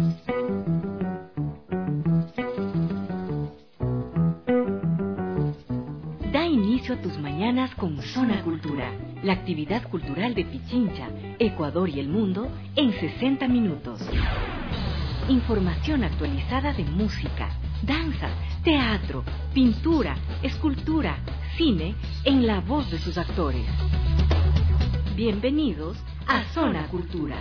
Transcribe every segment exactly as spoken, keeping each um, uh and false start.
Da inicio a tus mañanas con Zona Cultura, la actividad cultural de Pichincha, Ecuador y el mundo en sesenta minutos. Información actualizada de música, danza, teatro, pintura, escultura, cine, en la voz de sus actores. Bienvenidos a Zona Cultura.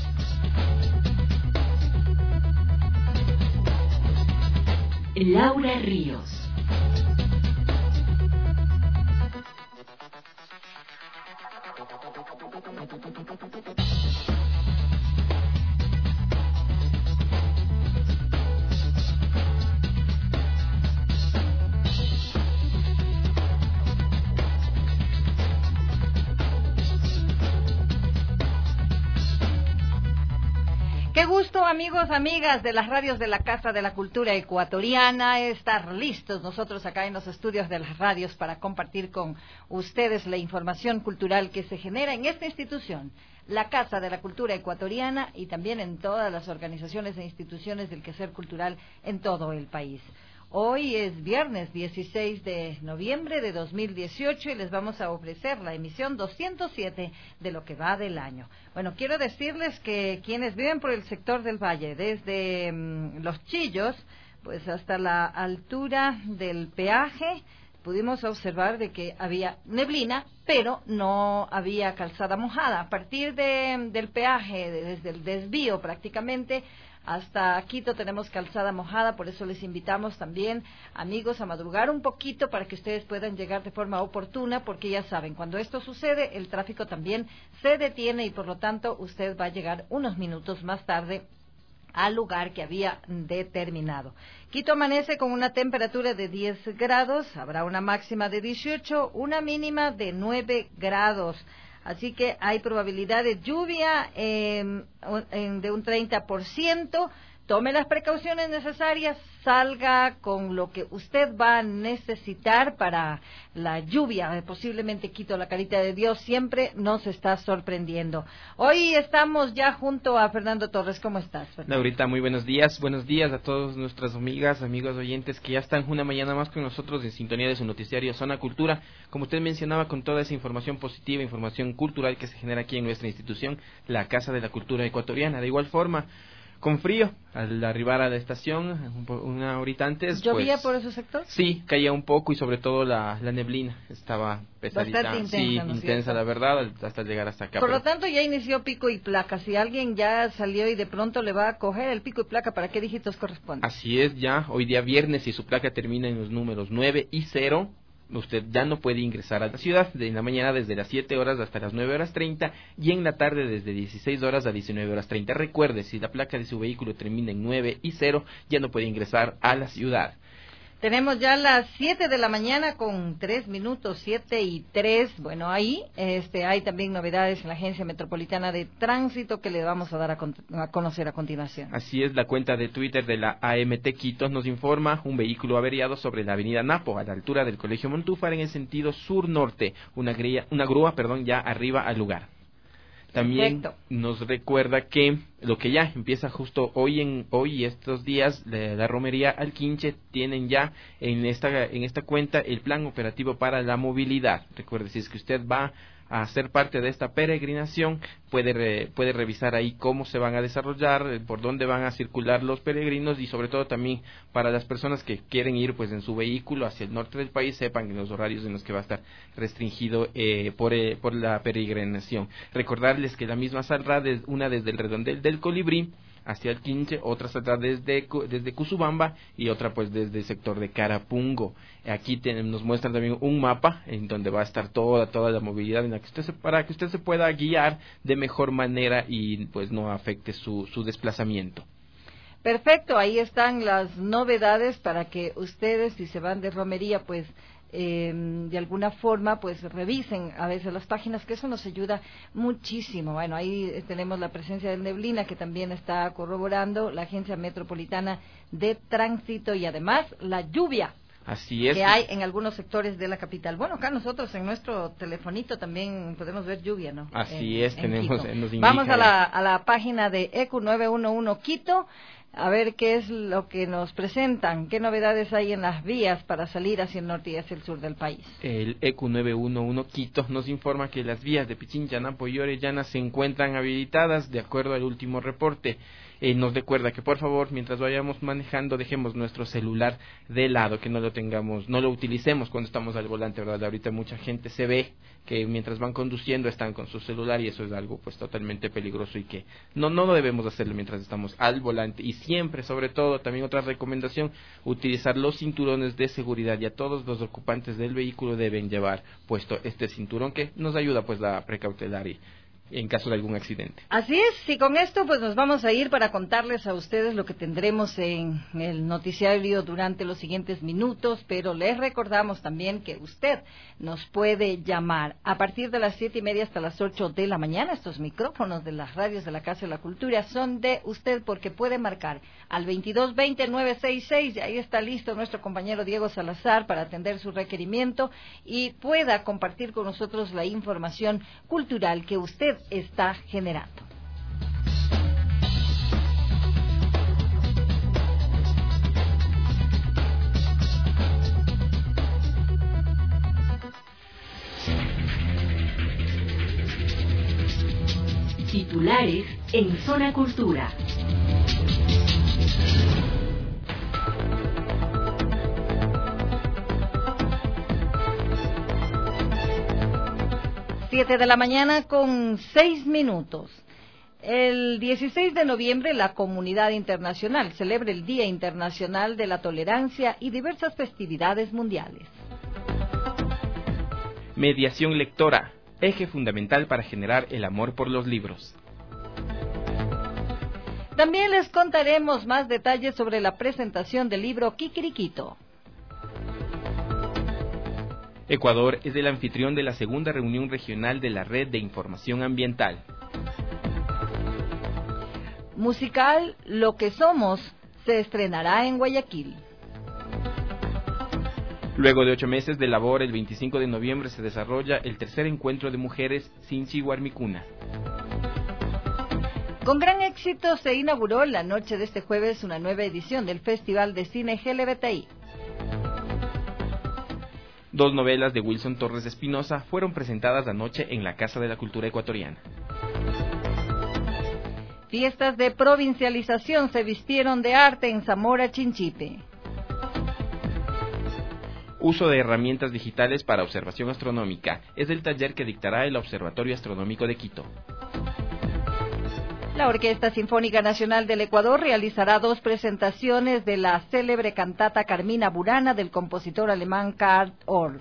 Laura Ríos. Qué gusto, amigos, amigas de las radios de la Casa de la Cultura Ecuatoriana, estar listos nosotros acá en los estudios de las radios para compartir con ustedes la información cultural que se genera en esta institución, la Casa de la Cultura Ecuatoriana, y también en todas las organizaciones e instituciones del quehacer cultural en todo el país. Hoy es viernes dieciséis de noviembre de dos mil dieciocho y les vamos a ofrecer la emisión doscientos siete de lo que va del año. Bueno, quiero decirles que quienes viven por el sector del Valle, desde mmm, Los Chillos, pues hasta la altura del peaje, pudimos observar de que había neblina, pero no había calzada mojada. A partir de, del peaje, desde el desvío prácticamente, hasta Quito tenemos calzada mojada, por eso les invitamos también, amigos, a madrugar un poquito para que ustedes puedan llegar de forma oportuna, porque ya saben, cuando esto sucede, el tráfico también se detiene y por lo tanto usted va a llegar unos minutos más tarde al lugar que había determinado. Quito amanece con una temperatura de diez grados, habrá una máxima de dieciocho, una mínima de nueve grados. Así que hay probabilidad de lluvia eh, de un treinta por ciento. Tome las precauciones necesarias, salga con lo que usted va a necesitar para la lluvia. Posiblemente Quito, la carita de Dios, siempre nos está sorprendiendo. Hoy estamos ya junto a Fernando Torres. ¿Cómo estás, Fernando? Laurita, muy buenos días. Buenos días a todas nuestras amigas, amigos oyentes que ya están una mañana más con nosotros en sintonía de su noticiario Zona Cultura. Como usted mencionaba, con toda esa información positiva, información cultural que se genera aquí en nuestra institución, la Casa de la Cultura Ecuatoriana. De igual forma, con frío, al arribar a la estación, una horita antes. ¿Llovía pues, por ese sector? Sí, caía un poco y sobre todo la, la neblina estaba pesadita. Bastante intensa, sí, ¿no es intensa cierto? La verdad, hasta llegar hasta acá. Por pero... lo tanto, ya inició pico y placa. Si alguien ya salió y de pronto le va a coger el pico y placa, ¿para qué dígitos corresponde? Así es, ya, hoy día viernes, si su placa termina en los números nueve y cero, usted ya no puede ingresar a la ciudad. De la mañana desde las siete horas hasta las nueve horas treinta y en la tarde desde dieciséis horas a diecinueve horas treinta. Recuerde, si la placa de su vehículo termina en nueve y cero, ya no puede ingresar a la ciudad. Tenemos ya las siete de la mañana con tres minutos, siete y tres. Bueno, ahí este, hay también novedades en la Agencia Metropolitana de Tránsito que le vamos a dar a, con, a conocer a continuación. Así es, la cuenta de Twitter de la A M T Quito nos informa un vehículo averiado sobre la avenida Napo, a la altura del Colegio Montúfar, en el sentido sur-norte. Una, gría, una grúa, perdón, ya arriba al lugar. También Perfecto. Nos recuerda que lo que ya empieza justo hoy en hoy y estos días, la, la romería Alquinche tienen ya en esta en esta cuenta el plan operativo para la movilidad. Recuerde, si es que usted va a ser parte de esta peregrinación, puede re, puede revisar ahí cómo se van a desarrollar, por dónde van a circular los peregrinos y sobre todo también para las personas que quieren ir pues en su vehículo hacia el norte del país, sepan en los horarios en los que va a estar restringido eh, por, eh, por la peregrinación. Recordarles que la misma saldrá de, una desde el redondel del Colibrí hacia el Quinche, otra saldrá desde, desde Cusubamba y otra pues desde el sector de Carapungo. Aquí ten, nos muestran también un mapa en donde va a estar toda toda la movilidad en la que usted se, para que usted se pueda guiar de mejor manera y pues no afecte su, su desplazamiento. Perfecto, ahí están las novedades para que ustedes, si se van de romería, pues eh, de alguna forma pues revisen a veces las páginas, que eso nos ayuda muchísimo. Bueno, ahí tenemos la presencia de neblina que también está corroborando la Agencia Metropolitana de Tránsito y además la lluvia. Así es. Que hay en algunos sectores de la capital. Bueno, acá nosotros en nuestro telefonito también podemos ver lluvia, ¿no? Así en, es, en tenemos, Quito. nos indica. Vamos a la, a la página de E Q nueve uno uno Quito, a ver qué es lo que nos presentan, qué novedades hay en las vías para salir hacia el norte y hacia el sur del país. El E Q nueve uno uno Quito nos informa que las vías de Pichincha, Napo y Orellana se encuentran habilitadas de acuerdo al último reporte. Eh, nos recuerda que por favor, mientras vayamos manejando, dejemos nuestro celular de lado, que no lo tengamos, no lo utilicemos cuando estamos al volante, ¿verdad? Ahorita mucha gente se ve que mientras van conduciendo están con su celular y eso es algo pues totalmente peligroso y que no no debemos hacerlo mientras estamos al volante. Y siempre, sobre todo, también otra recomendación, utilizar los cinturones de seguridad, y a todos los ocupantes del vehículo deben llevar puesto este cinturón que nos ayuda pues a precautelar y en caso de algún accidente. Así es, y con esto pues nos vamos a ir para contarles a ustedes lo que tendremos en el noticiario durante los siguientes minutos, pero les recordamos también que usted nos puede llamar a partir de las siete y media hasta las ocho de la mañana. Estos micrófonos de las radios de la Casa de la Cultura son de usted, porque puede marcar al veintidós veinte nueve sesenta y seis, y ahí está listo nuestro compañero Diego Salazar para atender su requerimiento y pueda compartir con nosotros la información cultural que usted está generando. Titulares en Zona Cultura. Siete de la mañana con seis minutos. El dieciséis de noviembre la comunidad internacional celebra el Día Internacional de la Tolerancia y diversas festividades mundiales. Mediación lectora, eje fundamental para generar el amor por los libros. También les contaremos más detalles sobre la presentación del libro Kikiriquito. Ecuador es el anfitrión de la segunda reunión regional de la Red de Información Ambiental. Musical Lo que Somos se estrenará en Guayaquil. Luego de ocho meses de labor, el veinticinco de noviembre se desarrolla el tercer encuentro de mujeres Sinchi Huarmicuna. Con gran éxito se inauguró la noche de este jueves una nueva edición del Festival de Cine L G B T I. Dos novelas de Wilson Torres Espinosa fueron presentadas anoche en la Casa de la Cultura Ecuatoriana. Fiestas de provincialización se vistieron de arte en Zamora Chinchipe. Uso de herramientas digitales para observación astronómica es el taller que dictará el Observatorio Astronómico de Quito. La Orquesta Sinfónica Nacional del Ecuador realizará dos presentaciones de la célebre cantata Carmina Burana del compositor alemán Karl Orff.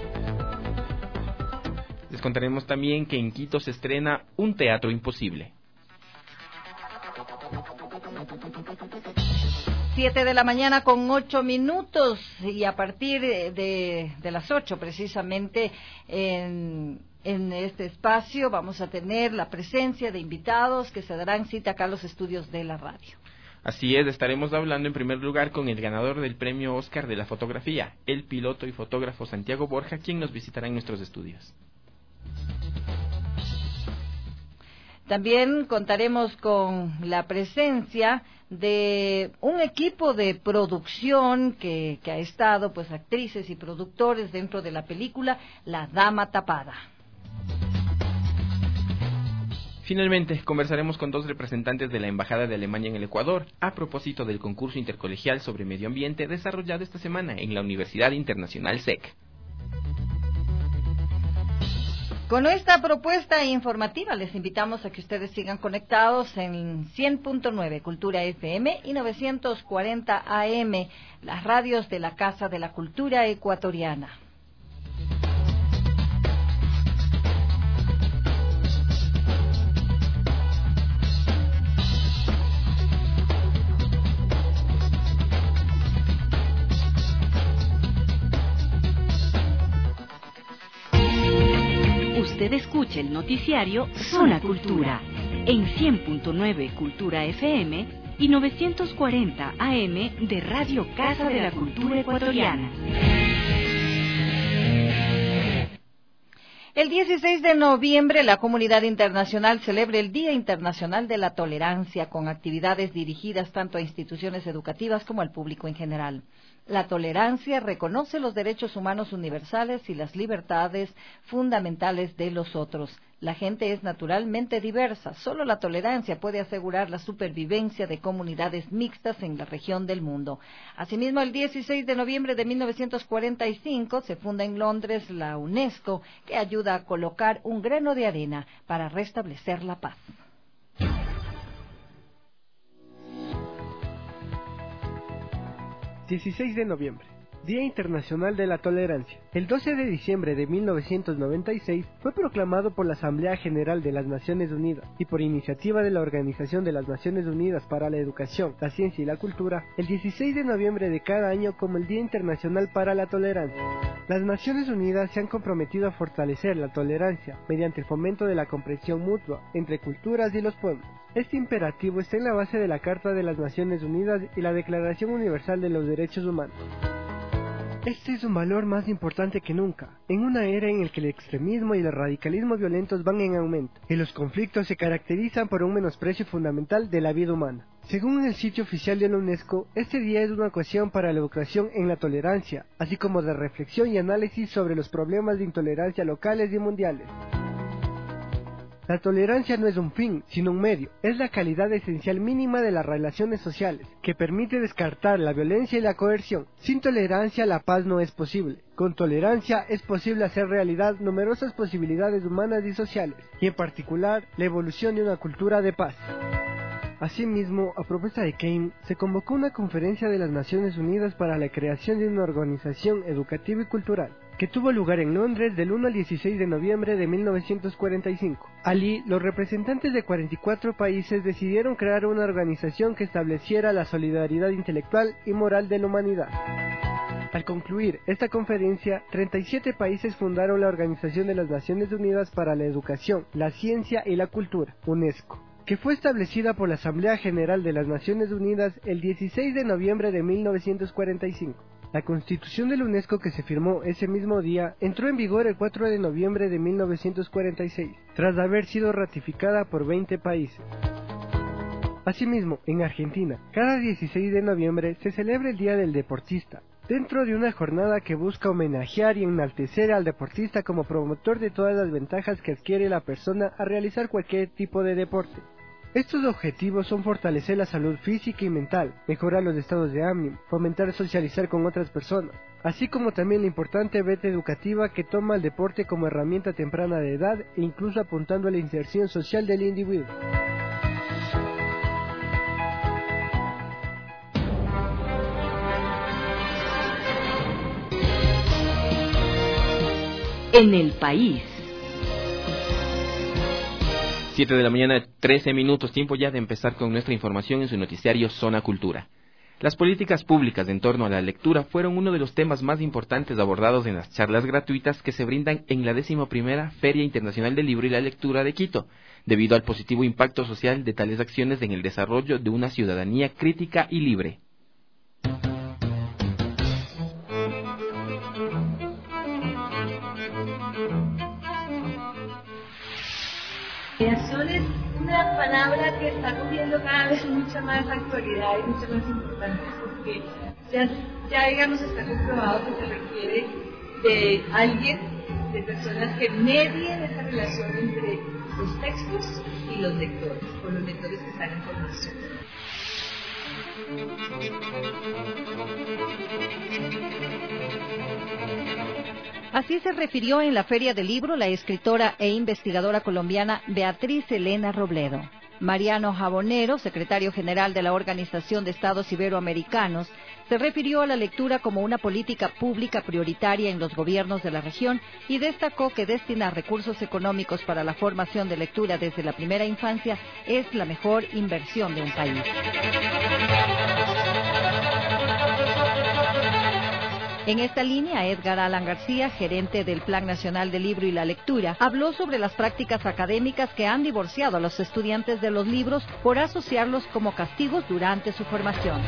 Les contaremos también que en Quito se estrena Un Teatro Imposible. Siete de la mañana con ocho minutos, y a partir de, de las ocho precisamente en... En este espacio vamos a tener la presencia de invitados que se darán cita acá a los estudios de la radio. Así es, estaremos hablando en primer lugar con el ganador del premio Oscar de la fotografía, el piloto y fotógrafo Santiago Borja, quien nos visitará en nuestros estudios. También contaremos con la presencia de un equipo de producción que, que ha estado, pues, actrices y productores dentro de la película La Dama Tapada. Finalmente, conversaremos con dos representantes de la Embajada de Alemania en el Ecuador a propósito del concurso intercolegial sobre medio ambiente desarrollado esta semana en la Universidad Internacional S E C. Con esta propuesta informativa les invitamos a que ustedes sigan conectados en cien punto nueve Cultura F M y novecientos cuarenta A M, las radios de la Casa de la Cultura Ecuatoriana. Usted escucha el noticiario Zona Cultura en cien punto nueve Cultura F M y novecientos cuarenta A M de Radio Casa de la Cultura Ecuatoriana. El dieciséis de noviembre, la comunidad internacional celebra el Día Internacional de la Tolerancia, con actividades dirigidas tanto a instituciones educativas como al público en general. La tolerancia reconoce los derechos humanos universales y las libertades fundamentales de los otros. La gente es naturalmente diversa. Solo la tolerancia puede asegurar la supervivencia de comunidades mixtas en la región del mundo. Asimismo, el dieciséis de noviembre de mil novecientos cuarenta y cinco se funda en Londres la UNESCO, que ayuda a colocar un grano de arena para restablecer la paz. dieciséis de noviembre, Día Internacional de la Tolerancia. El doce de diciembre de mil novecientos noventa y seis fue proclamado por la Asamblea General de las Naciones Unidas y por iniciativa de la Organización de las Naciones Unidas para la Educación, la Ciencia y la Cultura, el dieciséis de noviembre de cada año como el Día Internacional para la Tolerancia. Las Naciones Unidas se han comprometido a fortalecer la tolerancia mediante el fomento de la comprensión mutua entre culturas y los pueblos. Este imperativo está en la base de la Carta de las Naciones Unidas y la Declaración Universal de los Derechos Humanos. Este es un valor más importante que nunca, en una era en la que el extremismo y el radicalismo violentos van en aumento, y los conflictos se caracterizan por un menosprecio fundamental de la vida humana. Según el sitio oficial de la UNESCO, este día es una ocasión para la educación en la tolerancia, así como de reflexión y análisis sobre los problemas de intolerancia locales y mundiales. La tolerancia no es un fin, sino un medio. Es la calidad esencial mínima de las relaciones sociales, que permite descartar la violencia y la coerción. Sin tolerancia, la paz no es posible. Con tolerancia es posible hacer realidad numerosas posibilidades humanas y sociales, y en particular, la evolución de una cultura de paz. Asimismo, a propuesta de Keynes, se convocó una conferencia de las Naciones Unidas para la creación de una organización educativa y cultural, que tuvo lugar en Londres del uno al dieciséis de noviembre de mil novecientos cuarenta y cinco. Allí, los representantes de cuarenta y cuatro países decidieron crear una organización que estableciera la solidaridad intelectual y moral de la humanidad. Al concluir esta conferencia, treinta y siete países fundaron la Organización de las Naciones Unidas para la Educación, la Ciencia y la Cultura, UNESCO, que fue establecida por la Asamblea General de las Naciones Unidas el dieciséis de noviembre de mil novecientos cuarenta y cinco. La Constitución de la UNESCO, que se firmó ese mismo día, entró en vigor el cuatro de noviembre de mil novecientos cuarenta y seis, tras haber sido ratificada por veinte países. Asimismo, en Argentina, cada dieciséis de noviembre se celebra el Día del Deportista, dentro de una jornada que busca homenajear y enaltecer al deportista como promotor de todas las ventajas que adquiere la persona al realizar cualquier tipo de deporte. Estos objetivos son fortalecer la salud física y mental, mejorar los estados de ánimo, fomentar socializar con otras personas, así como también la importante beta educativa que toma el deporte como herramienta temprana de edad e incluso apuntando a la inserción social del individuo. En el país. siete de la mañana, trece minutos, tiempo ya de empezar con nuestra información en su noticiario Zona Cultura. Las políticas públicas en torno a la lectura fueron uno de los temas más importantes abordados en las charlas gratuitas que se brindan en la decimoprimera Feria Internacional del Libro y la Lectura de Quito, debido al positivo impacto social de tales acciones en el desarrollo de una ciudadanía crítica y libre. Creación es una palabra que está cogiendo cada vez mucha más actualidad y mucha más importancia, porque ya, ya digamos está comprobado que se requiere de alguien, de personas que medien esa relación entre los textos y los lectores, o los lectores que están en formación. Así se refirió en la Feria del Libro la escritora e investigadora colombiana Beatriz Elena Robledo. Mariano Jabonero, secretario general de la Organización de Estados Iberoamericanos, se refirió a la lectura como una política pública prioritaria en los gobiernos de la región y destacó que destinar recursos económicos para la formación de lectura desde la primera infancia es la mejor inversión de un país. En esta línea, Edgar Alan García, gerente del Plan Nacional del Libro y la Lectura, habló sobre las prácticas académicas que han divorciado a los estudiantes de los libros por asociarlos como castigos durante su formación.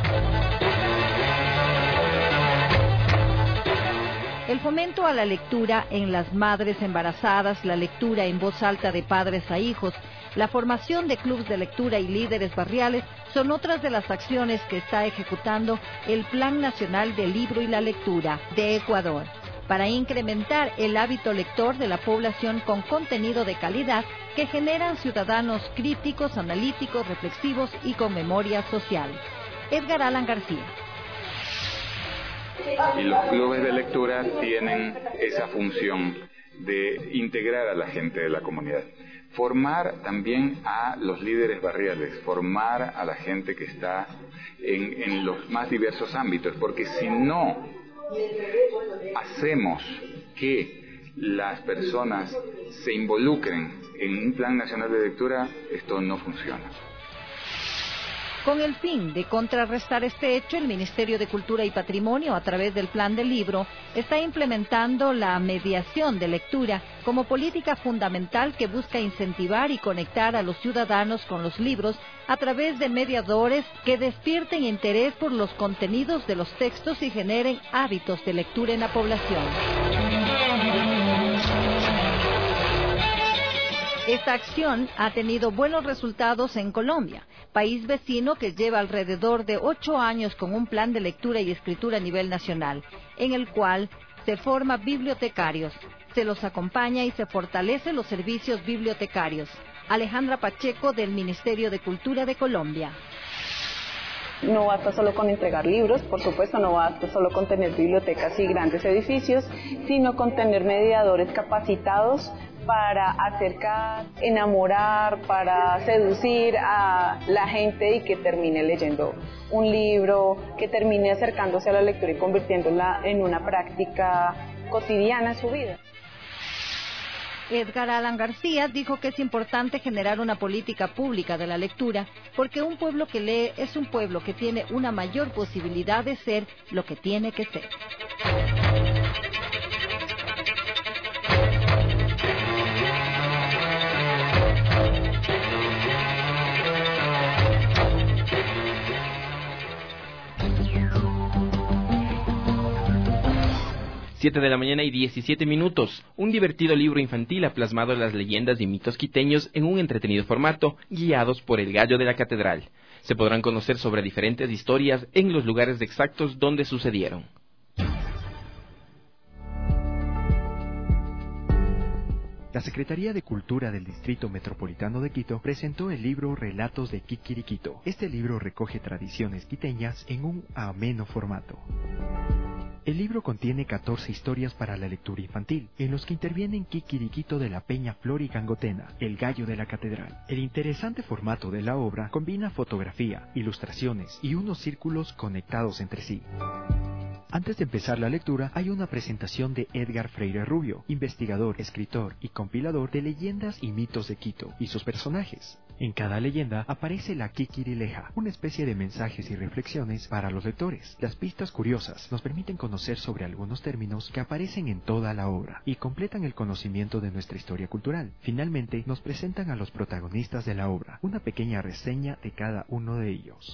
El fomento a la lectura en las madres embarazadas, la lectura en voz alta de padres a hijos, la formación de clubes de lectura y líderes barriales son otras de las acciones que está ejecutando el Plan Nacional del Libro y la Lectura de Ecuador, para incrementar el hábito lector de la población con contenido de calidad que generan ciudadanos críticos, analíticos, reflexivos y con memoria social. Edgar Alan García. Y los clubes de lectura tienen esa función de integrar a la gente de la comunidad. Formar también a los líderes barriales, formar a la gente que está en, en los más diversos ámbitos, porque si no hacemos que las personas se involucren en un plan nacional de lectura, esto no funciona. Con el fin de contrarrestar este hecho, el Ministerio de Cultura y Patrimonio, a través del Plan del Libro, está implementando la mediación de lectura como política fundamental que busca incentivar y conectar a los ciudadanos con los libros a través de mediadores que despierten interés por los contenidos de los textos y generen hábitos de lectura en la población. Esta acción ha tenido buenos resultados en Colombia, país vecino que lleva alrededor de ocho años con un plan de lectura y escritura a nivel nacional, en el cual se forma bibliotecarios, se los acompaña y se fortalecen los servicios bibliotecarios. Alejandra Pacheco, del Ministerio de Cultura de Colombia. No basta solo con entregar libros, por supuesto, no basta solo con tener bibliotecas y grandes edificios, sino con tener mediadores capacitados para acercar, enamorar, para seducir a la gente y que termine leyendo un libro, que termine acercándose a la lectura y convirtiéndola en una práctica cotidiana en su vida. Edgar Alan García dijo que es importante generar una política pública de la lectura, porque un pueblo que lee es un pueblo que tiene una mayor posibilidad de ser lo que tiene que ser. Siete de la mañana y diecisiete minutos. Un divertido libro infantil ha plasmado las leyendas y mitos quiteños en un entretenido formato, guiados por el gallo de la catedral. Se podrán conocer sobre diferentes historias en los lugares exactos donde sucedieron. La Secretaría de Cultura del Distrito Metropolitano de Quito presentó el libro Relatos de Kikiriquito. Este libro recoge tradiciones quiteñas en un ameno formato. El libro contiene catorce historias para la lectura infantil, en los que intervienen Kikiriquito de la Peña Flor y Gangotena, el gallo de la catedral. El interesante formato de la obra combina fotografía, ilustraciones y unos círculos conectados entre sí. Antes de empezar la lectura, hay una presentación de Edgar Freire Rubio, investigador, escritor y compilador de leyendas y mitos de Quito y sus personajes. En cada leyenda aparece la Kikirileja, una especie de mensajes y reflexiones para los lectores. Las pistas curiosas nos permiten conocer sobre algunos términos que aparecen en toda la obra y completan el conocimiento de nuestra historia cultural. Finalmente, nos presentan a los protagonistas de la obra, una pequeña reseña de cada uno de ellos.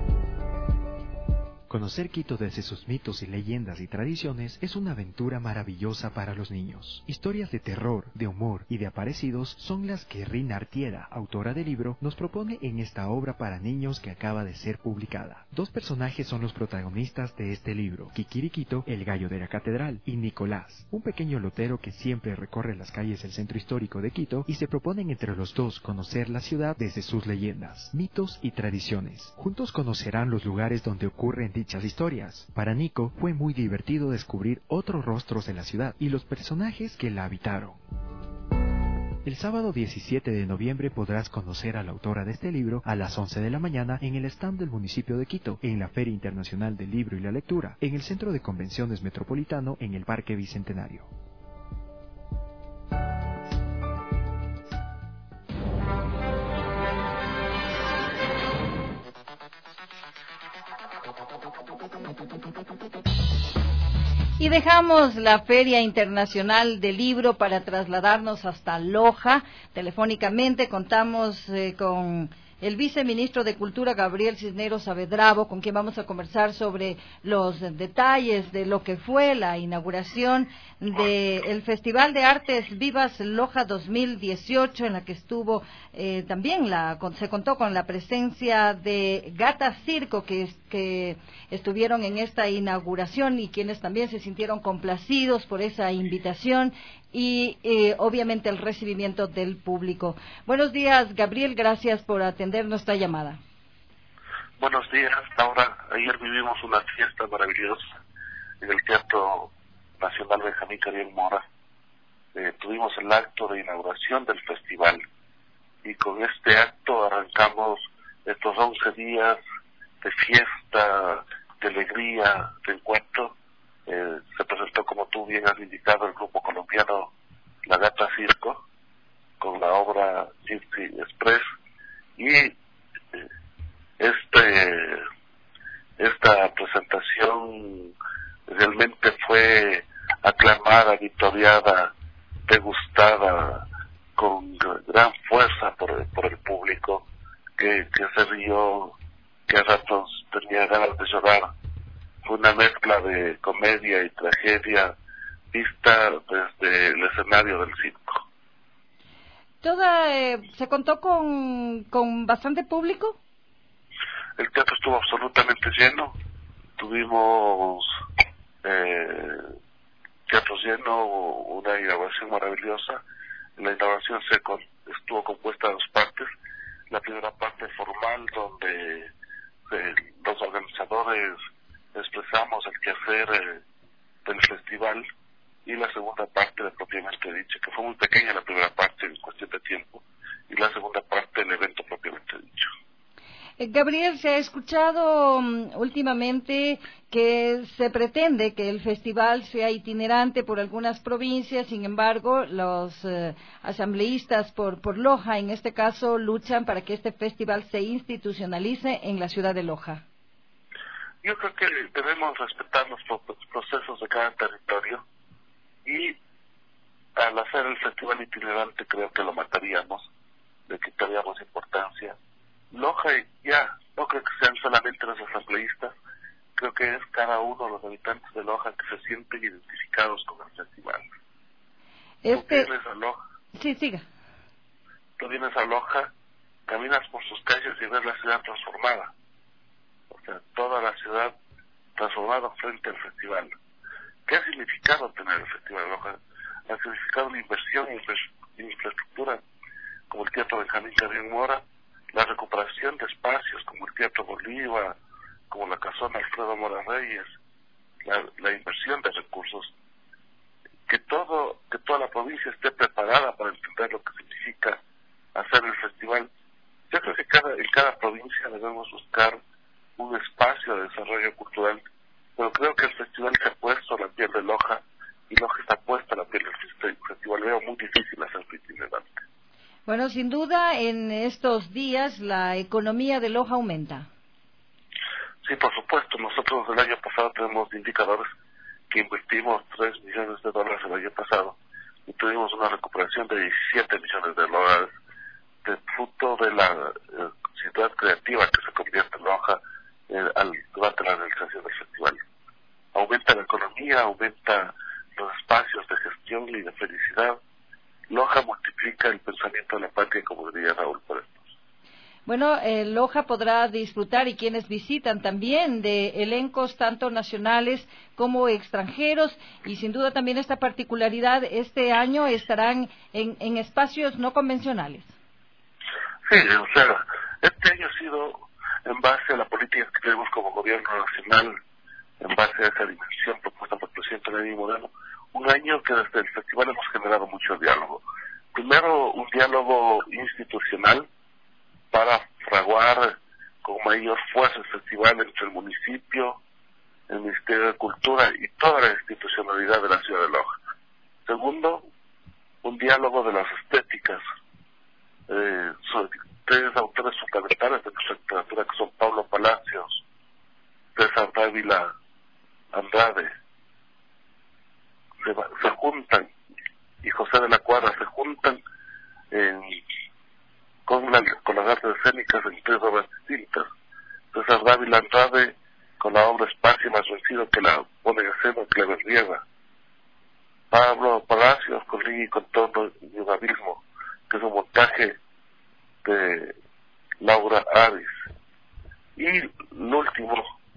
Conocer Quito desde sus mitos y leyendas y tradiciones es una aventura maravillosa para los niños. Historias de terror, de humor y de aparecidos son las que Rina Artieda, autora del libro, nos propone en esta obra para niños que acaba de ser publicada. Dos personajes son los protagonistas de este libro: Kikiriquito, el gallo de la catedral, y Nicolás, un pequeño lotero que siempre recorre las calles del centro histórico de Quito, y se proponen entre los dos conocer la ciudad desde sus leyendas, mitos y tradiciones. Juntos conocerán los lugares donde ocurren dichas historias. Para Nico fue muy divertido descubrir otros rostros de la ciudad y los personajes que la habitaron. El sábado diecisiete de noviembre podrás conocer a la autora de este libro a las once de la mañana en el stand del municipio de Quito, en la Feria Internacional del Libro y la Lectura, en el Centro de Convenciones Metropolitano, en el Parque Bicentenario. Y dejamos la Feria Internacional del Libro para trasladarnos hasta Loja. Telefónicamente contamos eh, con el viceministro de Cultura, Gabriel Cisneros Saavedrabo, con quien vamos a conversar sobre los detalles de lo que fue la inauguración del Festival de Artes Vivas Loja dos mil dieciocho, en la que estuvo eh, también, la, se contó con la presencia de Gata Circo, que, que estuvieron en esta inauguración y quienes también se sintieron complacidos por esa invitación y eh, obviamente el recibimiento del público. Buenos días, Gabriel, gracias por atender nuestra llamada. Buenos días, Laura. Ayer vivimos una fiesta maravillosa en el Teatro Nacional Benjamín Cariel Mora. Eh, tuvimos el acto de inauguración del festival y con este acto arrancamos estos once días de fiesta, de alegría, de encuentro. Eh, se presentó, como tú bien has indicado, el grupo colombiano La Gata Circo con la obra Gypsy Express y eh, este esta presentación realmente fue aclamada, victoriada, degustada con gran fuerza por, por el público que, que se rió, que a ratos tenía ganas de llorar. Fue una mezcla de comedia y tragedia vista desde el escenario del circo. Toda, eh, ¿Se contó con, con bastante público? El teatro estuvo absolutamente lleno. Tuvimos eh, teatro lleno, una inauguración maravillosa. La inauguración se con, estuvo compuesta de dos partes. La primera parte formal, donde eh, los organizadores expresamos el quehacer eh, del festival, y la segunda parte de propiamente dicho, que fue muy pequeña la primera parte en cuestión de tiempo, y la segunda parte del evento propiamente dicho. Eh, Gabriel, se ha escuchado um, últimamente que se pretende que el festival sea itinerante por algunas provincias, sin embargo, los eh, asambleístas por, por Loja, en este caso, luchan para que este festival se institucionalice en la ciudad de Loja. Yo creo que debemos respetar los procesos de cada territorio y al hacer el festival itinerante creo que lo mataríamos, le quitaríamos importancia. Loja ya, no creo que sean solamente los asambleístas, creo que es cada uno de los habitantes de Loja que se sienten identificados con el festival. Este... Tú vienes a Loja. Sí, siga. Tú vienes a Loja, caminas por sus calles y ves la ciudad transformada. O sea, toda la ciudad transformada frente al festival. ¿Qué ha significado tener el Festival de Loja? Ha significado una inversión en infraestructura como el Teatro Benjamín Cariel Mora, la recuperación de espacios como el Teatro Bolívar, como la Casona Alfredo Mora Reyes, la, la inversión de recursos, que todo, que toda la provincia esté preparada para entender lo que significa hacer el festival. Yo creo que cada, en cada provincia debemos buscar un espacio de desarrollo cultural, pero creo que el festival se ha puesto la piel de Loja y Loja está puesta la piel del festival. Veo muy difícil hacerlo itinerante. Bueno, sin duda, en estos días la economía de Loja aumenta. Sí, por supuesto. Nosotros el año pasado tenemos indicadores que invertimos tres millones de dólares el año pasado y tuvimos una recuperación de diecisiete millones de dólares de fruto de la eh, ciudad creativa que se convierte en Loja eh, al, durante la realización del festival. Aumenta la economía, aumenta los espacios de gestión y de felicidad. Loja multiplica el pensamiento de la patria, como diría Raúl por estos. Bueno, eh, Loja podrá disfrutar, y quienes visitan también, de elencos tanto nacionales como extranjeros, y sin duda también esta particularidad, este año estarán en, en espacios no convencionales. Sí, o sea, este año ha sido en base a la política que tenemos como gobierno nacional, en base a esa dimensión propuesta por el presidente Lenín Moreno, un año que desde el festival hemos generado mucho diálogo. Primero, un diálogo institucional para fraguar con mayor fuerza el festival entre el municipio, el Ministerio de Cultura y toda la institucionalidad de la ciudad de Loja. Segundo, un diálogo de las estéticas. Eh, son tres autores fundamentales de nuestra literatura que son Pablo Palacios, César Dávila Andrade se, se juntan, y José de la Cuadra se juntan en, con, la, con las artes escénicas en tres obras distintas. César Dávila Andrade con la obra Espacio Más Vencido, que la pone en escena Clever Riega. Pablo Palacios con Liga y Contorno y un Abismo, que es un montaje de Laura Aris. Y el último,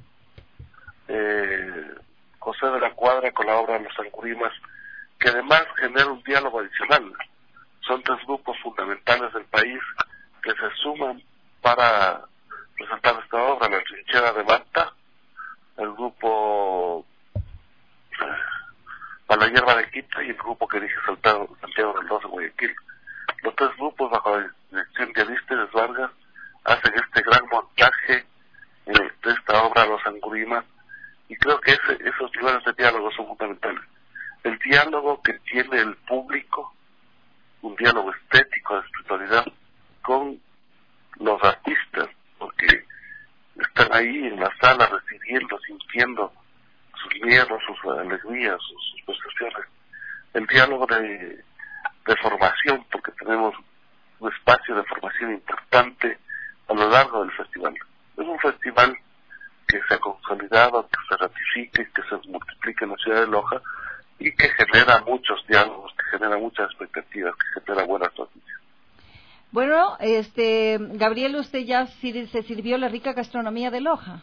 eh, José de la Cuadra con la obra Los Angurimas, que además genera un diálogo adicional. Son tres grupos fundamentales del país que se suman para presentar esta obra: La Trinchera de Manta, el grupo Para la Hierba de Quito y el grupo que dirige Santiago, Santiago del Dos de Guayaquil. Los tres grupos, bajo la dirección de Arístides Vargas, hacen este gran montaje eh, de esta obra Los Angurimas, y creo que ese, esos lugares de diálogo son fundamentales. El diálogo que tiene el público, un diálogo estético de espiritualidad con los artistas, porque están ahí en la sala recibiendo, sintiendo sus miedos, sus alegrías, sus, sus percepciones. El diálogo de, de formación, porque tenemos un espacio de formación importante a lo largo del festival. Es un festival que se ha consolidado, que se ratifique, que se multiplique en la ciudad de Loja y que genera muchos diálogos, que genera muchas expectativas, que genera buenas noticias. Bueno, este, Gabriel, ¿usted ya se sirvió la rica gastronomía de Loja?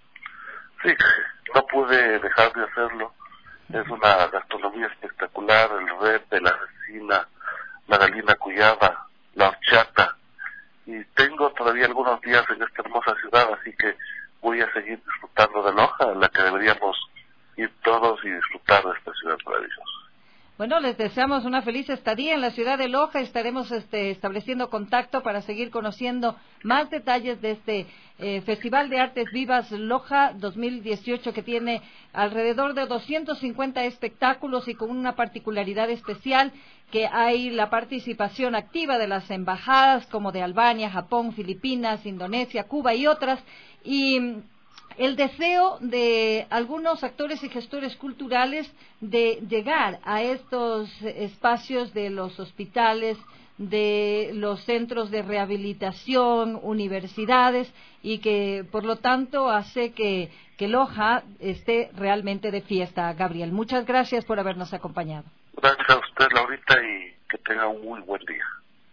Sí, no pude dejar de hacerlo. Es una gastronomía espectacular: el repe, la resina, la galina cuyaba, la horchata. Y tengo todavía algunos días en esta hermosa ciudad, así que voy a seguir disfrutando de Loja, en la que deberíamos ir todos y disfrutar de esta ciudad maravillosa. Bueno, les deseamos una feliz estadía en la ciudad de Loja. Estaremos este, estableciendo contacto para seguir conociendo más detalles de este eh, Festival de Artes Vivas Loja dos mil dieciocho, que tiene alrededor de doscientos cincuenta espectáculos y con una particularidad especial, que hay la participación activa de las embajadas como de Albania, Japón, Filipinas, Indonesia, Cuba y otras, y el deseo de algunos actores y gestores culturales de llegar a estos espacios de los hospitales, de los centros de rehabilitación, universidades, y que por lo tanto hace que, que Loja esté realmente de fiesta. Gabriel, muchas gracias por habernos acompañado. Gracias a usted, Laurita, y que tenga un muy buen día.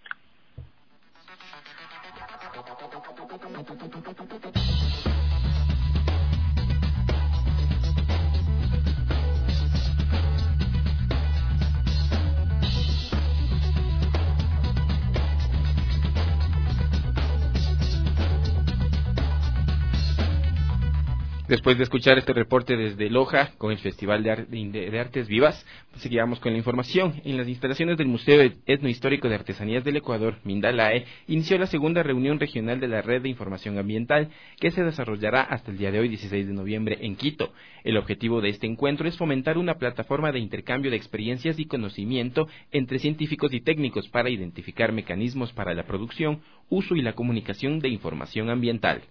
Después de escuchar este reporte desde Loja con el Festival de, Ar de, de Artes Vivas, pues seguimos con la información. En las instalaciones del Museo Etnohistórico de Artesanías del Ecuador, Mindalae, inició la segunda reunión regional de la Red de Información Ambiental, que se desarrollará hasta el día de hoy, dieciséis de noviembre, en Quito. El objetivo de este encuentro es fomentar una plataforma de intercambio de experiencias y conocimiento entre científicos y técnicos para identificar mecanismos para la producción, uso y la comunicación de información ambiental.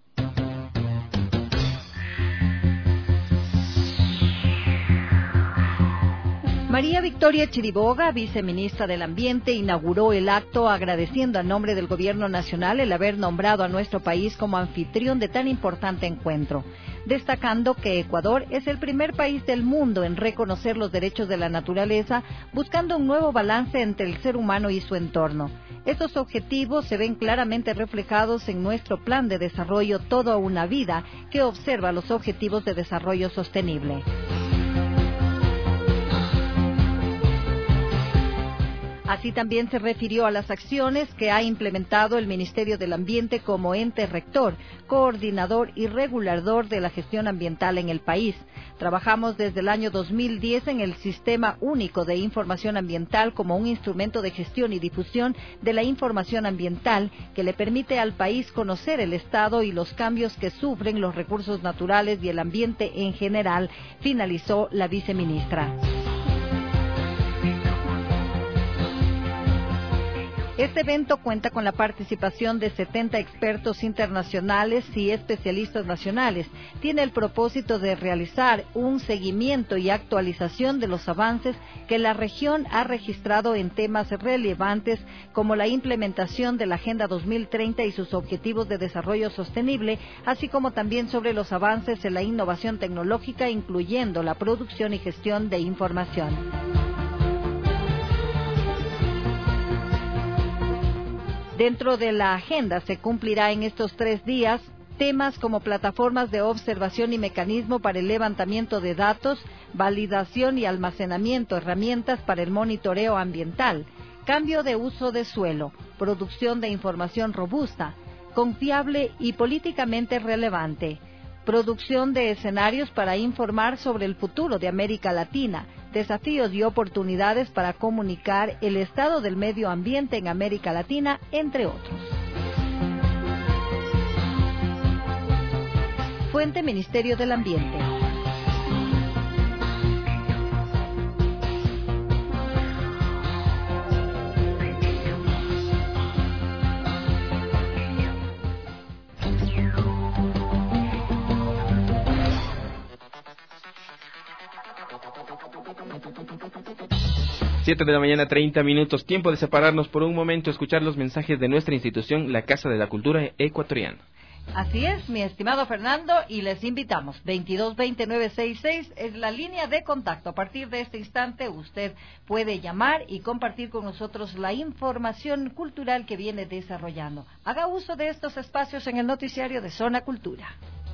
María Victoria Chiriboga, viceministra del Ambiente, inauguró el acto agradeciendo a nombre del Gobierno Nacional el haber nombrado a nuestro país como anfitrión de tan importante encuentro, destacando que Ecuador es el primer país del mundo en reconocer los derechos de la naturaleza, buscando un nuevo balance entre el ser humano y su entorno. Estos objetivos se ven claramente reflejados en nuestro Plan de Desarrollo Toda una Vida, que observa los Objetivos de Desarrollo Sostenible. Así también se refirió a las acciones que ha implementado el Ministerio del Ambiente como ente rector, coordinador y regulador de la gestión ambiental en el país. Trabajamos desde el año dos mil diez en el Sistema Único de Información Ambiental como un instrumento de gestión y difusión de la información ambiental que le permite al país conocer el estado y los cambios que sufren los recursos naturales y el ambiente en general, finalizó la viceministra. Este evento cuenta con la participación de setenta expertos internacionales y especialistas nacionales. Tiene el propósito de realizar un seguimiento y actualización de los avances que la región ha registrado en temas relevantes como la implementación de la Agenda dos mil treinta y sus objetivos de desarrollo sostenible, así como también sobre los avances en la innovación tecnológica, incluyendo la producción y gestión de información. Dentro de la agenda se cumplirá en estos tres días temas como plataformas de observación y mecanismo para el levantamiento de datos, validación y almacenamiento, herramientas para el monitoreo ambiental, cambio de uso de suelo, producción de información robusta, confiable y políticamente relevante, producción de escenarios para informar sobre el futuro de América Latina, desafíos y oportunidades para comunicar el estado del medio ambiente en América Latina, entre otros. Fuente: Ministerio del Ambiente. Siete de la mañana, treinta minutos. Tiempo de separarnos por un momento, escuchar los mensajes de nuestra institución, la Casa de la Cultura Ecuatoriana. Así es, mi estimado Fernando, y les invitamos. veintidós veinte nueve sesenta y seis es la línea de contacto. A partir de este instante usted puede llamar y compartir con nosotros la información cultural que viene desarrollando. Haga uso de estos espacios en el noticiario de Zona Cultura.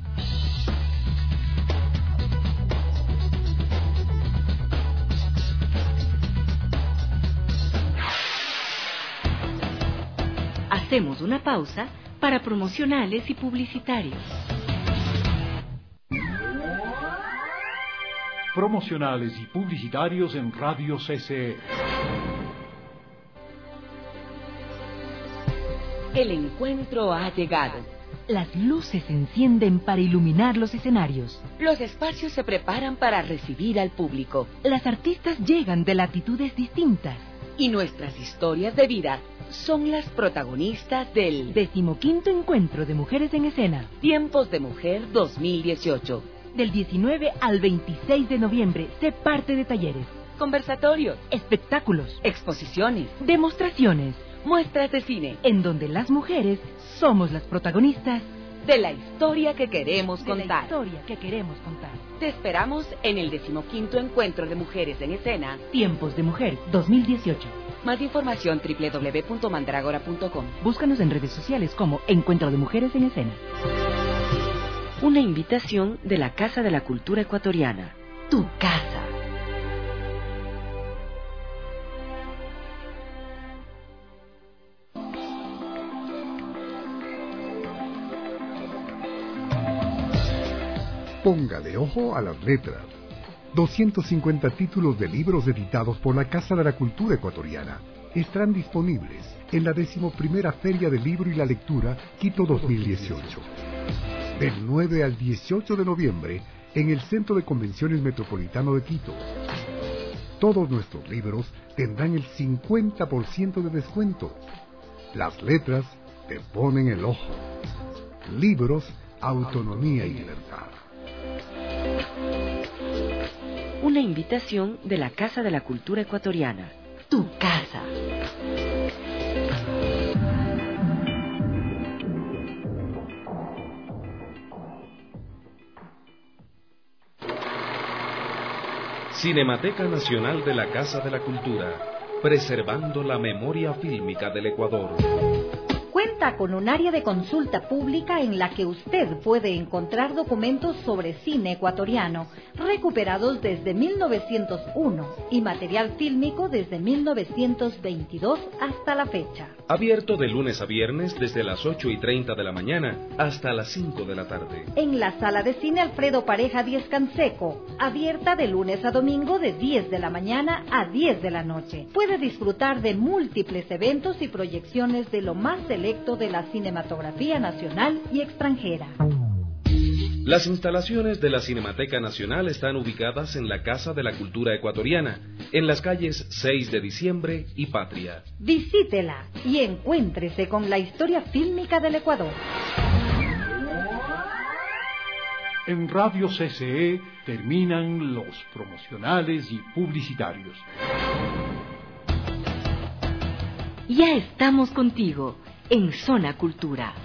Hacemos una pausa para promocionales y publicitarios. Promocionales y publicitarios en Radio C C E. El encuentro ha llegado. Las luces se encienden para iluminar los escenarios. Los espacios se preparan para recibir al público. Las artistas llegan de latitudes distintas. Y nuestras historias de vida son las protagonistas del decimoquinto Encuentro de Mujeres en Escena, Tiempos de Mujer dos mil dieciocho. Del diecinueve al veintiséis de noviembre, sé parte de talleres, conversatorios, espectáculos, exposiciones, demostraciones, muestras de cine, en donde las mujeres somos las protagonistas de la historia que queremos contar. De la historia que queremos contar. Te esperamos en el decimoquinto Encuentro de Mujeres en Escena, Tiempos de Mujer dos mil dieciocho. Más información doble u doble u doble u punto mandragora punto com. Búscanos en redes sociales como Encuentro de Mujeres en Escena. Una invitación de la Casa de la Cultura Ecuatoriana. Tu casa. Póngale ojo a las letras. doscientos cincuenta títulos de libros editados por la Casa de la Cultura Ecuatoriana estarán disponibles en la decimoprimera Feria del Libro y la Lectura Quito dos mil dieciocho. Del nueve al dieciocho de noviembre en el Centro de Convenciones Metropolitano de Quito. Todos nuestros libros tendrán el cincuenta por ciento de descuento. Las letras te ponen el ojo. Libros, autonomía y libertad. Una invitación de la Casa de la Cultura Ecuatoriana. Tu casa. Cinemateca Nacional de la Casa de la Cultura, preservando la memoria fílmica del Ecuador. Cuenta con un área de consulta pública en la que usted puede encontrar documentos sobre cine ecuatoriano recuperados desde mil novecientos uno y material fílmico desde mil novecientos veintidós hasta la fecha. Abierto de lunes a viernes desde las ocho y treinta de la mañana hasta las cinco de la tarde. En la Sala de Cine Alfredo Pareja Díez Canseco, abierta de lunes a domingo de diez de la mañana a diez de la noche. Puede disfrutar de múltiples eventos y proyecciones de lo más selecto de la cinematografía nacional y extranjera. Las instalaciones de la Cinemateca Nacional están ubicadas en la Casa de la Cultura Ecuatoriana, en las calles seis de diciembre y Patria. Visítela y encuéntrese con la historia fílmica del Ecuador. En Radio C C E terminan los promocionales y publicitarios. Ya estamos contigo en Zona Cultura.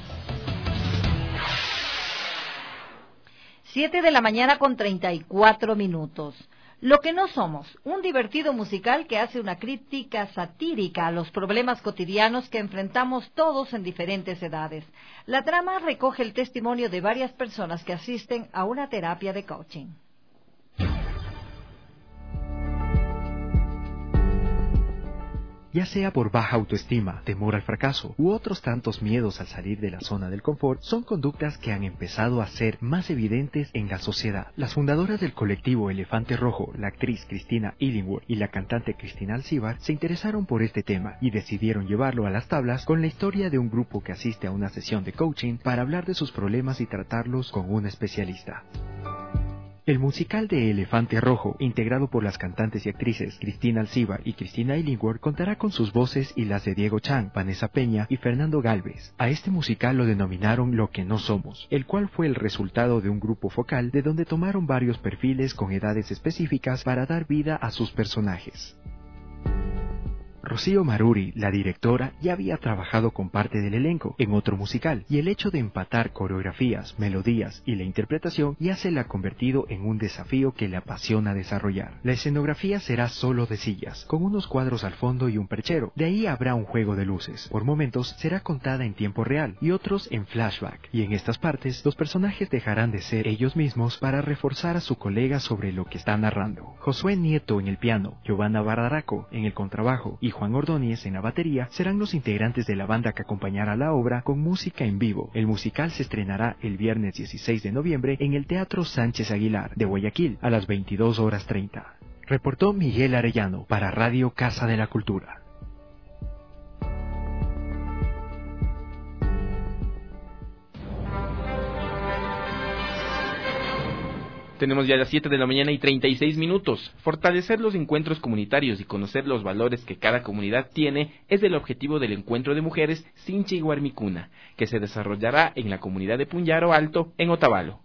Siete de la mañana con treinta y cuatro minutos. Lo que no somos, un divertido musical que hace una crítica satírica a los problemas cotidianos que enfrentamos todos en diferentes edades. La trama recoge el testimonio de varias personas que asisten a una terapia de coaching. Ya sea por baja autoestima, temor al fracaso u otros tantos miedos al salir de la zona del confort, son conductas que han empezado a ser más evidentes en la sociedad. Las fundadoras del colectivo Elefante Rojo, la actriz Cristina Illingworth y la cantante Cristina Alcibar, se interesaron por este tema y decidieron llevarlo a las tablas con la historia de un grupo que asiste a una sesión de coaching para hablar de sus problemas y tratarlos con un especialista. El musical de Elefante Rojo, integrado por las cantantes y actrices Cristina Alcibar y Cristina Illingworth, contará con sus voces y las de Diego Chan, Vanessa Peña y Fernando Galvez. A este musical lo denominaron Lo que no somos, el cual fue el resultado de un grupo focal de donde tomaron varios perfiles con edades específicas para dar vida a sus personajes. Rocío Maruri, la directora, ya había trabajado con parte del elenco en otro musical, y el hecho de empatar coreografías, melodías y la interpretación ya se la ha convertido en un desafío que le apasiona desarrollar. La escenografía será solo de sillas, con unos cuadros al fondo y un perchero. De ahí habrá un juego de luces. Por momentos será contada en tiempo real y otros en flashback, y en estas partes los personajes dejarán de ser ellos mismos para reforzar a su colega sobre lo que está narrando. Josué Nieto en el piano, Giovanna Bardaraco en el contrabajo y Juan Ordóñez en la batería serán los integrantes de la banda que acompañará la obra con música en vivo. El musical se estrenará el viernes dieciséis de noviembre en el Teatro Sánchez Aguilar de Guayaquil a las veintidós horas treinta. Reportó Miguel Arellano para Radio Casa de la Cultura. Tenemos ya las siete de la mañana y treinta y seis minutos. Fortalecer los encuentros comunitarios y conocer los valores que cada comunidad tiene es el objetivo del encuentro de mujeres Sinchi y Guarmicuna, que se desarrollará en la comunidad de Punllaro Alto, en Otavalo.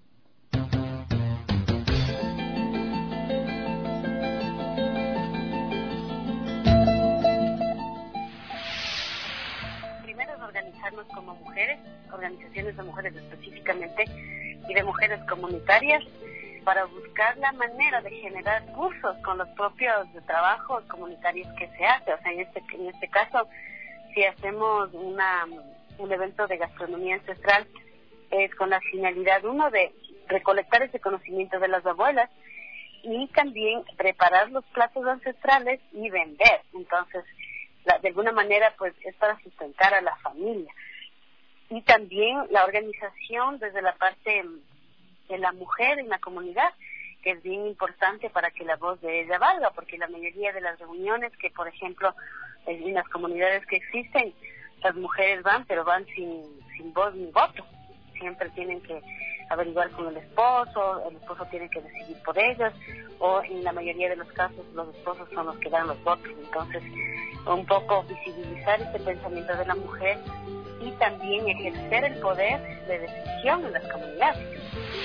Primero es organizarnos como mujeres, organizaciones de mujeres específicamente, y de mujeres comunitarias, para buscar la manera de generar cursos con los propios trabajos comunitarios que se hace. O sea, en este en este caso, si hacemos una un evento de gastronomía ancestral, es con la finalidad, uno, de recolectar ese conocimiento de las abuelas y también preparar los platos ancestrales y vender. Entonces, la, de alguna manera, pues es para sustentar a la familia. Y también la organización desde la parte de la mujer en la comunidad, que es bien importante para que la voz de ella valga, porque la mayoría de las reuniones que, por ejemplo, en las comunidades que existen, las mujeres van, pero van sin, sin voz ni voto. Siempre tienen que averiguar con el esposo, el esposo tiene que decidir por ellos, o en la mayoría de los casos los esposos son los que dan los votos. Entonces, un poco visibilizar este pensamiento de la mujer y también ejercer el poder de decisión en las comunidades.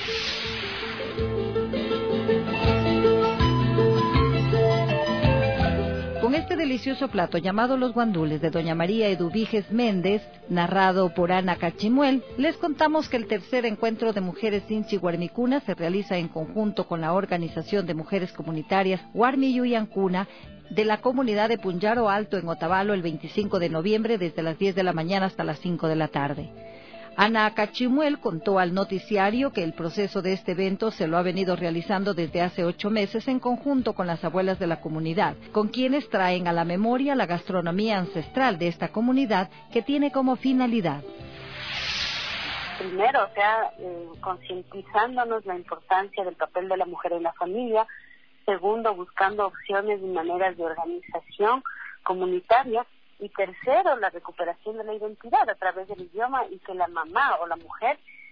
Con este delicioso plato llamado Los Guandules de doña María Eduviges Méndez, narrado por Ana Cachimuel, les contamos que el tercer encuentro de mujeres Sinchi Guarmicuna se realiza en conjunto con la Organización de Mujeres Comunitarias Guarmiyuyancuna de la comunidad de Punllaro Alto en Otavalo el veinticinco de noviembre desde las diez de la mañana hasta las cinco de la tarde. Ana Cachimuel contó al noticiario que el proceso de este evento se lo ha venido realizando desde hace ocho meses en conjunto con las abuelas de la comunidad, con quienes traen a la memoria la gastronomía ancestral de esta comunidad que tiene como finalidad. Primero, o sea, eh, concientizándonos la importancia del papel de la mujer en la familia. Segundo, buscando opciones y maneras de organización comunitaria. Y tercero, la recuperación de la identidad a través del idioma, y que la mamá o la mujer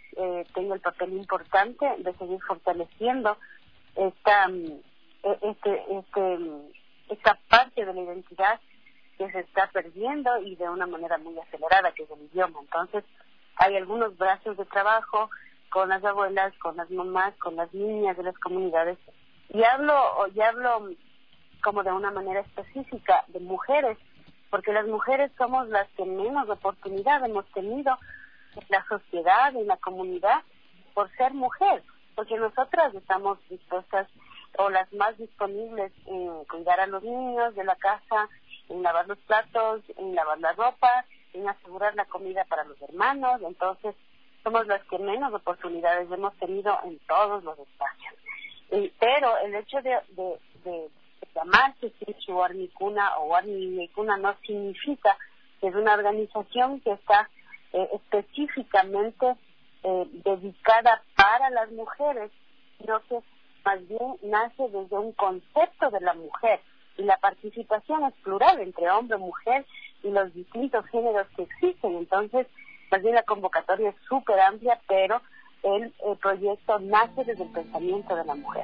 eh, tenga el papel importante de seguir fortaleciendo esta, este, este, esta parte de la identidad que se está perdiendo y de una manera muy acelerada, que es el idioma. Entonces, hay algunos brazos de trabajo con las abuelas, con las mamás, con las niñas de las comunidades. Y hablo, y hablo como de una manera específica de mujeres, porque las mujeres somos las que menos oportunidad hemos tenido en la sociedad, en la comunidad, por ser mujer, porque nosotras estamos dispuestas o las más disponibles en cuidar a los niños de la casa, en lavar los platos, en lavar la ropa, en asegurar la comida para los hermanos. Entonces somos las que menos oportunidades hemos tenido en todos los espacios. Y, pero el hecho de, de, de, de llamarse Sinchi Warmicuna o Warmicuna no significa que es una organización que está eh, específicamente eh, dedicada para las mujeres, sino que más bien nace desde un concepto de la mujer, y la participación es plural entre hombre, mujer y los distintos géneros que existen. Entonces, más bien la convocatoria es súper amplia, pero el, el proyecto nace desde el pensamiento de la mujer.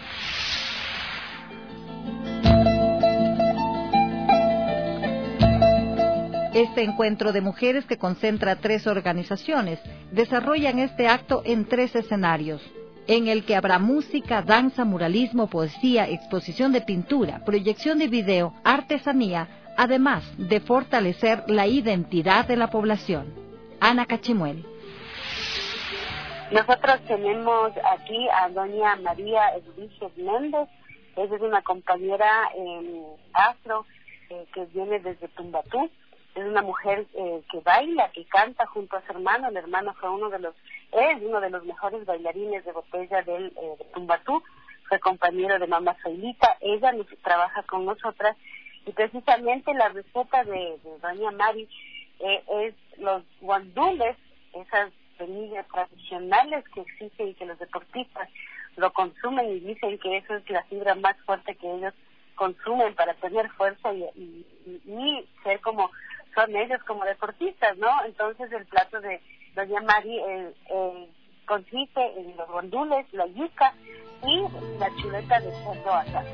Este encuentro de mujeres, que concentra a tres organizaciones, desarrollan este acto en tres escenarios, en el que habrá música, danza, muralismo, poesía, exposición de pintura, proyección de video, artesanía, además de fortalecer la identidad de la población. Ana Cachimuel. Nosotros tenemos aquí a doña María Edwiges Méndez. Ella es una compañera en afro eh, que viene desde Tumbatú. Es una mujer eh, que baila, que canta junto a su hermano. El hermano fue uno de los, es uno de los mejores bailarines de botella del, eh, de Tumbatú. Fue compañero de Mamá Zoilita. Ella trabaja con nosotras. Y precisamente la receta de, de doña Mari eh, es los guandules, esas semillas tradicionales que existen y que los deportistas lo consumen, y dicen que eso es la fibra más fuerte que ellos consumen para tener fuerza y, y, y, y ser como son ellos como deportistas, ¿no? Entonces el plato de doña Mari eh, eh, consiste en los guandules, la yuca y la chuleta de cerdo asado.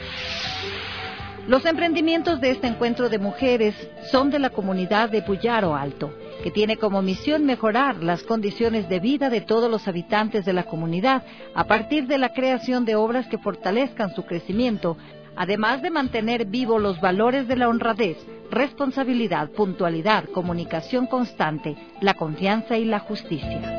Los emprendimientos de este encuentro de mujeres son de la comunidad de Puyaro Alto, que tiene como misión mejorar las condiciones de vida de todos los habitantes de la comunidad a partir de la creación de obras que fortalezcan su crecimiento, además de mantener vivos los valores de la honradez, responsabilidad, puntualidad, comunicación constante, la confianza y la justicia.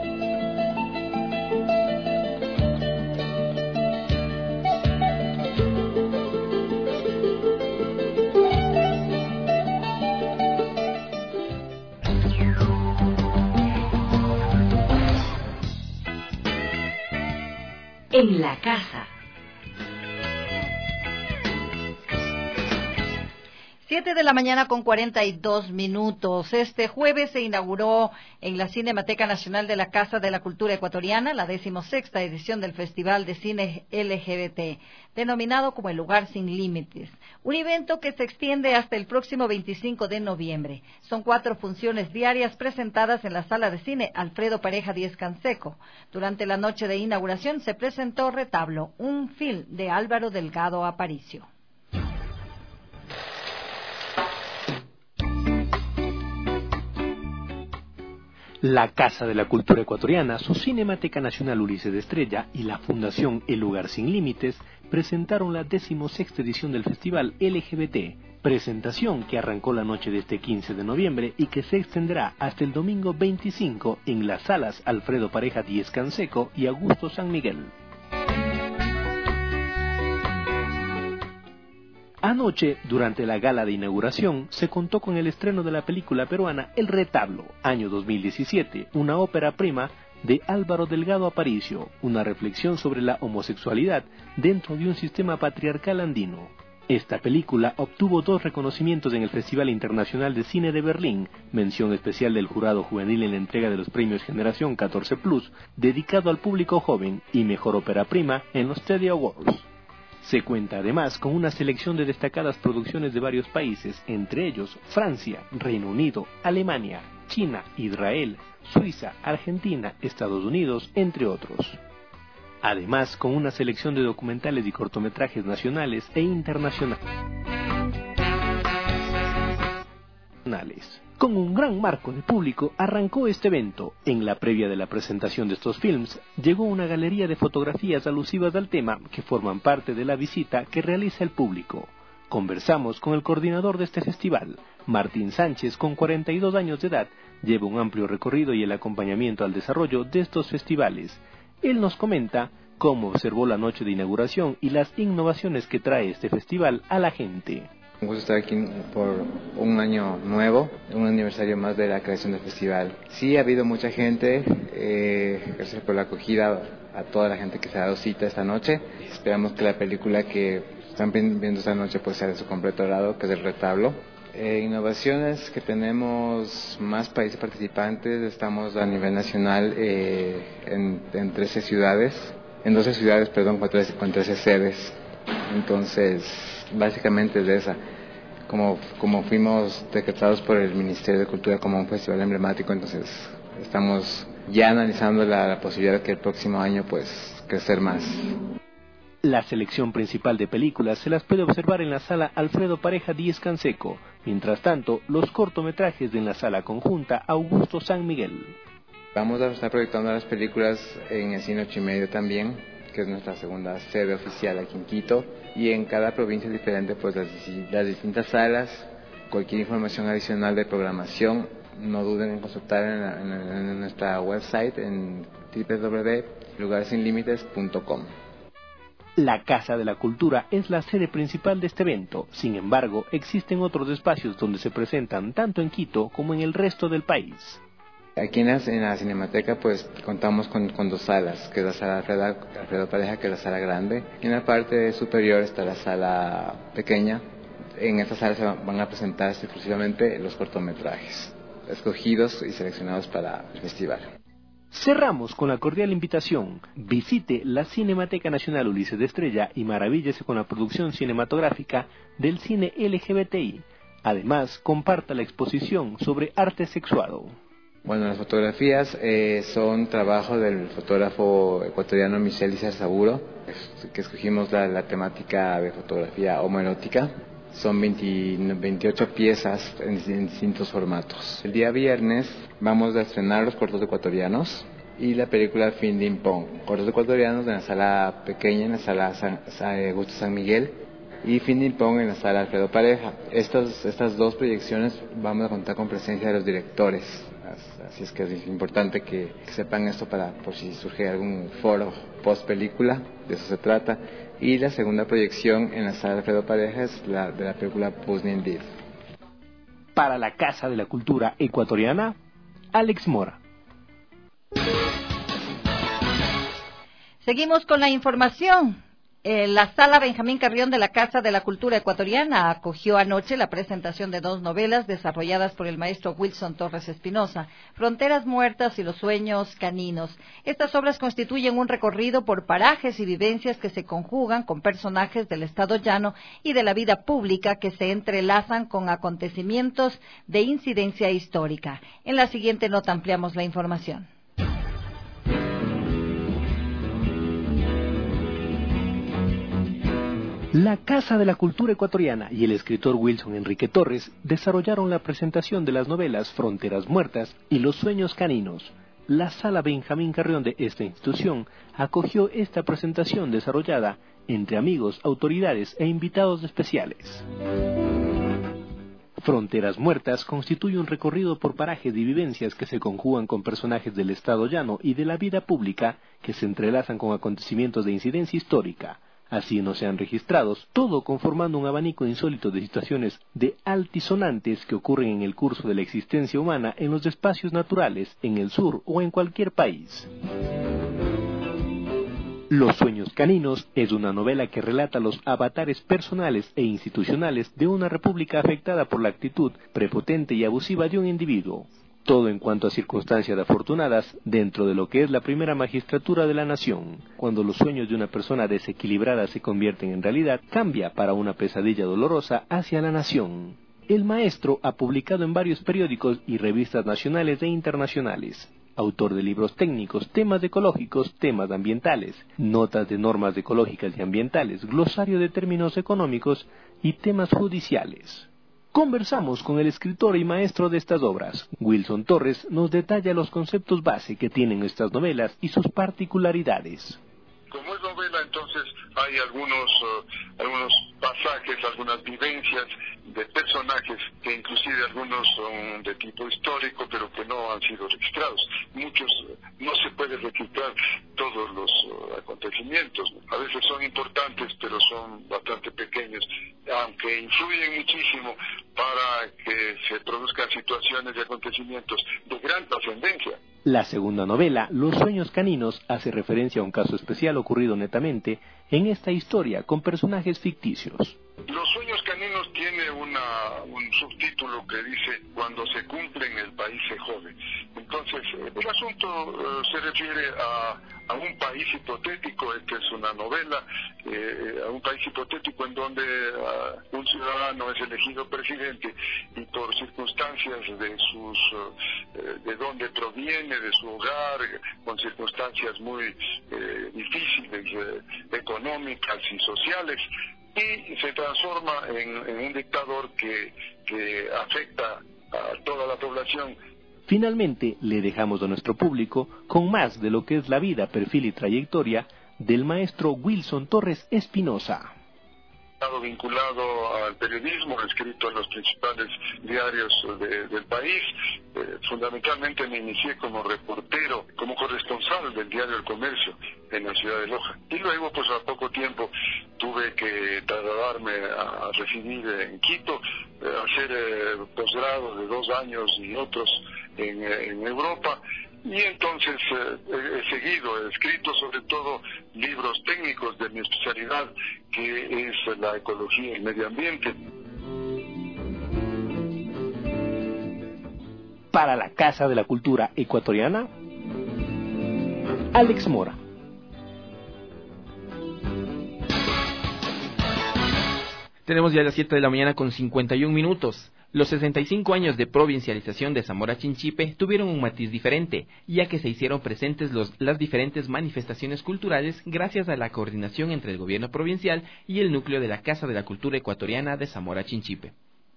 En la casa. Siete de la mañana con cuarenta y dos minutos. Este jueves se inauguró en la Cinemateca Nacional de la Casa de la Cultura Ecuatoriana la decimosexta edición del Festival de Cine L G B T, denominado como El Lugar Sin Límites, un evento que se extiende hasta el próximo veinticinco de noviembre. Son cuatro funciones diarias presentadas en la Sala de Cine Alfredo Pareja Díez Canseco. Durante la noche de inauguración se presentó Retablo, un film de Álvaro Delgado Aparicio. La Casa de la Cultura Ecuatoriana, su Cinemateca Nacional Ulises de Estrella y la Fundación El Lugar Sin Límites presentaron la decimosexta edición del Festival L G B T, presentación que arrancó la noche de este quince de noviembre y que se extenderá hasta el domingo veinticinco en las salas Alfredo Pareja Díez Canseco y Augusto San Miguel. Anoche, durante la gala de inauguración, se contó con el estreno de la película peruana El Retablo, año dos mil diecisiete, una ópera prima de Álvaro Delgado Aparicio, una reflexión sobre la homosexualidad dentro de un sistema patriarcal andino. Esta película obtuvo dos reconocimientos en el Festival Internacional de Cine de Berlín, mención especial del jurado juvenil en la entrega de los premios Generación catorce plus, dedicado al público joven, y mejor ópera prima en los Teddy Awards. Se cuenta además con una selección de destacadas producciones de varios países, entre ellos Francia, Reino Unido, Alemania, China, Israel, Suiza, Argentina, Estados Unidos, entre otros. Además, con una selección de documentales y cortometrajes nacionales e internacionales. Con un gran marco de público arrancó este evento. En la previa de la presentación de estos films, llegó una galería de fotografías alusivas al tema que forman parte de la visita que realiza el público. Conversamos con el coordinador de este festival, Martín Sánchez, con cuarenta y dos años de edad, lleva un amplio recorrido y el acompañamiento al desarrollo de estos festivales. Él nos comenta cómo observó la noche de inauguración y las innovaciones que trae este festival a la gente. Un gusto estar aquí por un año nuevo, un aniversario más de la creación del festival. Sí, ha habido mucha gente, eh, gracias por la acogida a toda la gente que se ha dado cita esta noche. Esperamos que la película que están viendo esta noche pues sea de su completo agrado, que es El Retablo. Eh, innovaciones que tenemos más países participantes, estamos a nivel nacional eh, en, en trece ciudades, en doce ciudades, perdón, con trece, con trece sedes. Entonces, básicamente de esa. Como, como fuimos decretados por el Ministerio de Cultura como un festival emblemático, entonces estamos ya analizando la, la posibilidad de que el próximo año pues crecer más. La selección principal de películas se las puede observar en la sala Alfredo Pareja Díez Canseco. Mientras tanto, los cortometrajes en la sala conjunta Augusto San Miguel. Vamos a estar proyectando las películas en el Cine Ocho y Medio también, que es nuestra segunda sede oficial aquí en Quito, y en cada provincia es diferente pues las, las distintas salas. Cualquier información adicional de programación no duden en consultar en, la, en, en nuestra website en doble u doble u doble u punto lugares sin límites punto com. La Casa de la Cultura es la sede principal de este evento. Sin embargo, existen otros espacios donde se presentan tanto en Quito como en el resto del país. Aquí en la, en la Cinemateca pues contamos con, con dos salas, que es la sala Alfredo, Alfredo Pareja, que es la sala grande, y en la parte superior está la sala pequeña. En esta sala se van a presentar exclusivamente los cortometrajes, escogidos y seleccionados para el festival. Cerramos con la cordial invitación. Visite la Cinemateca Nacional Ulises de Estrella y maravíllese con la producción cinematográfica del cine L G B T I. Además, comparta la exposición sobre arte sexuado. Bueno, las fotografías eh, son trabajo del fotógrafo ecuatoriano Michel Izarzaburo, que escogimos la, la temática de fotografía homoerótica. Son veinte, veintiocho piezas en, en distintos formatos. El día viernes vamos a estrenar los cortos ecuatorianos y la película Fin Din Pong. Cortos ecuatorianos en la sala pequeña, en la sala San, San, Augusto San Miguel, y Fin Din Pong en la sala Alfredo Pareja. Estas, estas dos proyecciones vamos a contar con presencia de los directores. Así es que es importante que, que sepan esto para por si surge algún foro post película, de eso se trata. Y la segunda proyección en la sala de Alfredo Pareja es la de la película Pusnin Div. Para la Casa de la Cultura Ecuatoriana, Alex Mora. Seguimos con la información. Eh, la Sala Benjamín Carrión de la Casa de la Cultura Ecuatoriana acogió anoche la presentación de dos novelas desarrolladas por el maestro Wilson Torres Espinosa, Fronteras Muertas y Los Sueños Caninos. Estas obras constituyen un recorrido por parajes y vivencias que se conjugan con personajes del estado llano y de la vida pública que se entrelazan con acontecimientos de incidencia histórica. En la siguiente nota ampliamos la información. La Casa de la Cultura Ecuatoriana y el escritor Wilson Enrique Torres desarrollaron la presentación de las novelas Fronteras Muertas y Los Sueños Caninos. La Sala Benjamín Carrión de esta institución acogió esta presentación desarrollada entre amigos, autoridades e invitados especiales. Fronteras Muertas constituye un recorrido por parajes y vivencias que se conjugan con personajes del estado llano y de la vida pública que se entrelazan con acontecimientos de incidencia histórica. Así no sean registrados, todo conformando un abanico insólito de situaciones de altisonantes que ocurren en el curso de la existencia humana en los espacios naturales, en el sur o en cualquier país. Los Sueños Caninos es una novela que relata los avatares personales e institucionales de una república afectada por la actitud prepotente y abusiva de un individuo. Todo en cuanto a circunstancias afortunadas dentro de lo que es la primera magistratura de la nación. Cuando los sueños de una persona desequilibrada se convierten en realidad, cambia para una pesadilla dolorosa hacia la nación. El maestro ha publicado en varios periódicos y revistas nacionales e internacionales. Autor de libros técnicos, temas ecológicos, temas ambientales, notas de normas ecológicas y ambientales, glosario de términos económicos y temas judiciales. Conversamos con el escritor y maestro de estas obras. Wilson Torres nos detalla los conceptos base que tienen estas novelas y sus particularidades. Como es novela, entonces hay algunos uh, algunos pasajes, algunas vivencias de personajes que inclusive algunos son de tipo histórico, pero que no han sido registrados. Muchos uh, no se puede registrar todos los uh, acontecimientos. A veces son importantes, pero son bastante pequeños, aunque influyen muchísimo para que se produzcan situaciones y acontecimientos de gran trascendencia. La segunda novela, Los sueños caninos, hace referencia a un caso especial ocurrido netamente en esta historia con personajes ficticios. Los sueños caninos tiene una, un subtítulo que dice cuando se cumplen el país se jode. Entonces, el asunto uh, se refiere a, a un país hipotético, esta es una novela, eh, a un país hipotético en donde uh, un ciudadano es elegido presidente y por circunstancias de sus uh, de donde proviene, de su hogar, con circunstancias muy eh, difíciles, eh, económicas y sociales, y se transforma en, en un dictador que, que afecta a toda la población. Finalmente, le dejamos a nuestro público con más de lo que es la vida, perfil y trayectoria del maestro Wilson Torres Espinosa. Vinculado al periodismo, escrito en los principales diarios de, del país. Eh, fundamentalmente me inicié como reportero, como corresponsal del diario El Comercio en la ciudad de Loja. Y luego, pues a poco tiempo, tuve que trasladarme a residir en Quito, eh, hacer eh, posgrados de dos años y otros en, en Europa. Y entonces eh, he seguido, he escrito sobre todo libros técnicos de mi especialidad, que es la ecología y el medio ambiente. Para la Casa de la Cultura Ecuatoriana, Alex Mora. Tenemos ya las siete de la mañana con cincuenta y un minutos. Los sesenta y cinco años de provincialización de Zamora Chinchipe tuvieron un matiz diferente, ya que se hicieron presentes los, las diferentes manifestaciones culturales gracias a la coordinación entre el gobierno provincial y el núcleo de la Casa de la Cultura Ecuatoriana de Zamora Chinchipe.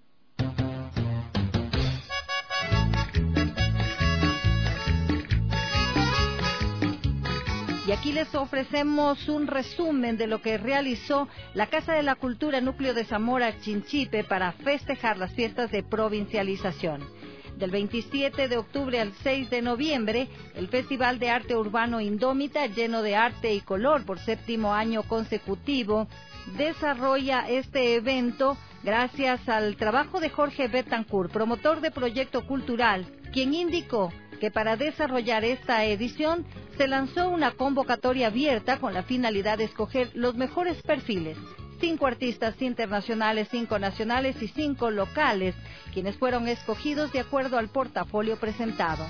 Y aquí les ofrecemos un resumen de lo que realizó la Casa de la Cultura Núcleo de Zamora Chinchipe para festejar las fiestas de provincialización. Del veintisiete de octubre al seis de noviembre, el Festival de Arte Urbano Indómita, lleno de arte y color por séptimo año consecutivo, desarrolla este evento gracias al trabajo de Jorge Betancourt, promotor de proyecto cultural, quien indicó que para desarrollar esta edición se lanzó una convocatoria abierta con la finalidad de escoger los mejores perfiles. Cinco artistas internacionales, cinco nacionales y cinco locales, quienes fueron escogidos de acuerdo al portafolio presentado.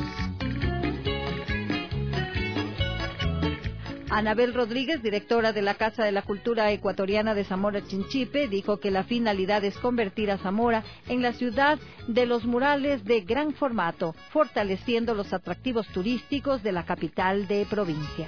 Anabel Rodríguez, directora de la Casa de la Cultura Ecuatoriana de Zamora Chinchipe, dijo que la finalidad es convertir a Zamora en la ciudad de los murales de gran formato, fortaleciendo los atractivos turísticos de la capital de provincia.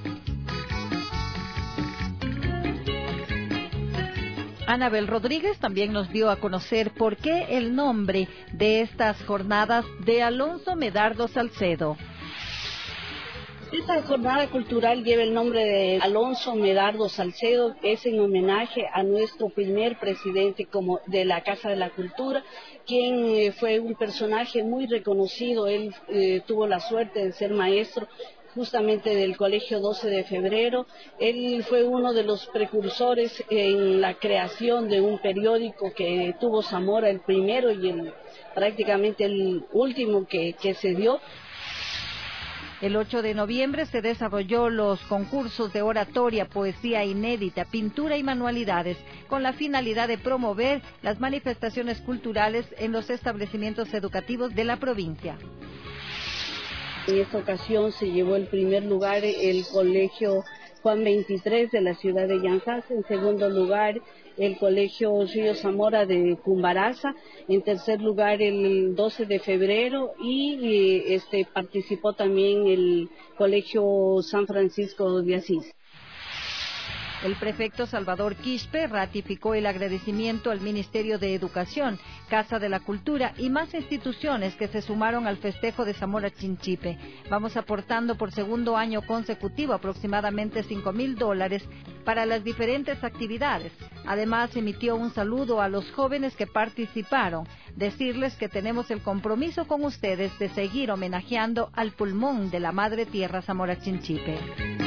Anabel Rodríguez también nos dio a conocer por qué el nombre de estas jornadas de Alonso Medardo Salcedo. Esta jornada cultural lleva el nombre de Alonso Medardo Salcedo, que es en homenaje a nuestro primer presidente como de la Casa de la Cultura, quien eh, fue un personaje muy reconocido. Él eh, tuvo la suerte de ser maestro justamente del Colegio doce de febrero. Él fue uno de los precursores en la creación de un periódico que tuvo Zamora, el primero y el, prácticamente el último que, que se dio. El ocho de noviembre se desarrolló los concursos de oratoria, poesía inédita, pintura y manualidades, con la finalidad de promover las manifestaciones culturales en los establecimientos educativos de la provincia. En esta ocasión se llevó el primer lugar el Colegio Juan veintitrés de la ciudad de Yanjas. En segundo lugar, el Colegio Río Zamora de Cumbaraza. En tercer lugar, el doce de febrero. Y este participó también el Colegio San Francisco de Asís. El prefecto Salvador Quispe ratificó el agradecimiento al Ministerio de Educación, Casa de la Cultura y más instituciones que se sumaron al festejo de Zamora Chinchipe. Vamos aportando por segundo año consecutivo aproximadamente cinco mil dólares para las diferentes actividades. Además, emitió un saludo a los jóvenes que participaron. Decirles que tenemos el compromiso con ustedes de seguir homenajeando al pulmón de la Madre Tierra Zamora Chinchipe.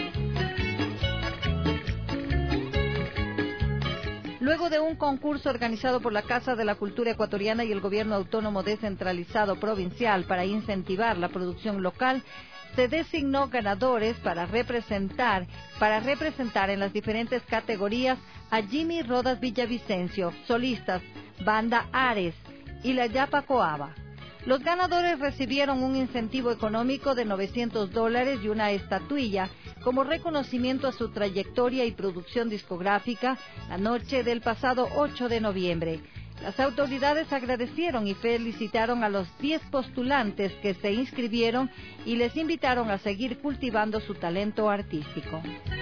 Luego de un concurso organizado por la Casa de la Cultura Ecuatoriana y el Gobierno Autónomo Descentralizado Provincial para incentivar la producción local, se designó ganadores para representar, para representar en las diferentes categorías a Jimmy Rodas Villavicencio, solistas, Banda Ares y la Yapa Coaba. Los ganadores recibieron un incentivo económico de novecientos dólares y una estatuilla como reconocimiento a su trayectoria y producción discográfica la noche del pasado ocho de noviembre. Las autoridades agradecieron y felicitaron a los diez postulantes que se inscribieron y les invitaron a seguir cultivando su talento artístico.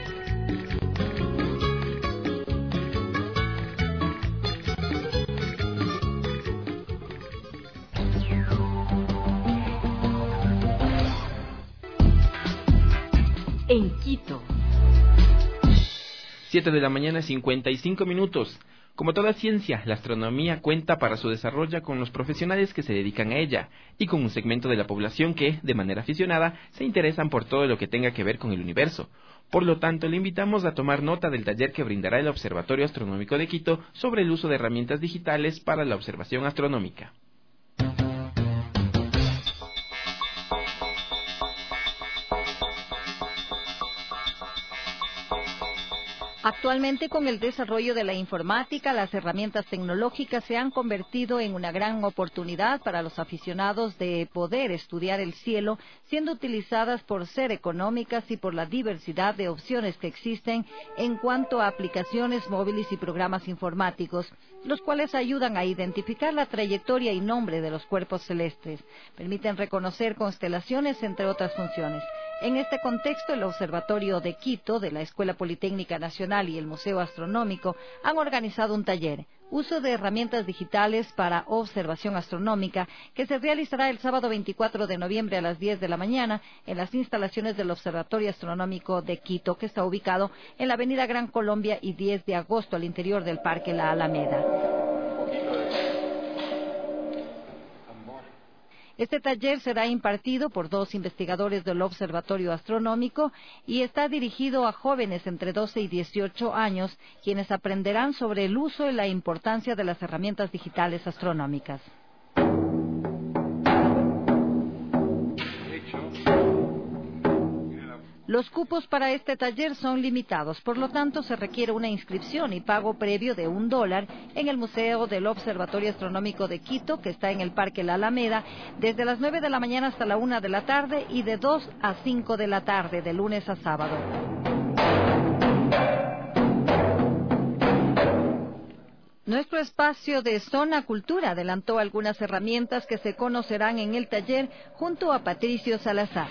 En Quito. siete de la mañana, cincuenta y cinco minutos. Como toda ciencia, la astronomía cuenta para su desarrollo con los profesionales que se dedican a ella y con un segmento de la población que, de manera aficionada, se interesan por todo lo que tenga que ver con el universo. Por lo tanto, le invitamos a tomar nota del taller que brindará el Observatorio Astronómico de Quito sobre el uso de herramientas digitales para la observación astronómica. Actualmente, con el desarrollo de la informática, las herramientas tecnológicas se han convertido en una gran oportunidad para los aficionados de poder estudiar el cielo, siendo utilizadas por ser económicas y por la diversidad de opciones que existen en cuanto a aplicaciones móviles y programas informáticos, los cuales ayudan a identificar la trayectoria y nombre de los cuerpos celestes, permiten reconocer constelaciones, entre otras funciones. En este contexto, el Observatorio de Quito, de la Escuela Politécnica Nacional y el Museo Astronómico han organizado un taller, Uso de herramientas digitales para observación astronómica, que se realizará el sábado veinticuatro de noviembre a las diez de la mañana en las instalaciones del Observatorio Astronómico de Quito, que está ubicado en la avenida Gran Colombia y diez de agosto al interior del Parque La Alameda. Este taller será impartido por dos investigadores del Observatorio Astronómico y está dirigido a jóvenes entre doce y dieciocho años, quienes aprenderán sobre el uso y la importancia de las herramientas digitales astronómicas. Los cupos para este taller son limitados, por lo tanto se requiere una inscripción y pago previo de un dólar en el Museo del Observatorio Astronómico de Quito, que está en el Parque La Alameda, desde las nueve de la mañana hasta la una de la tarde y de dos a cinco de la tarde, de lunes a sábado. Nuestro espacio de Zona Cultura adelantó algunas herramientas que se conocerán en el taller junto a Patricio Salazar.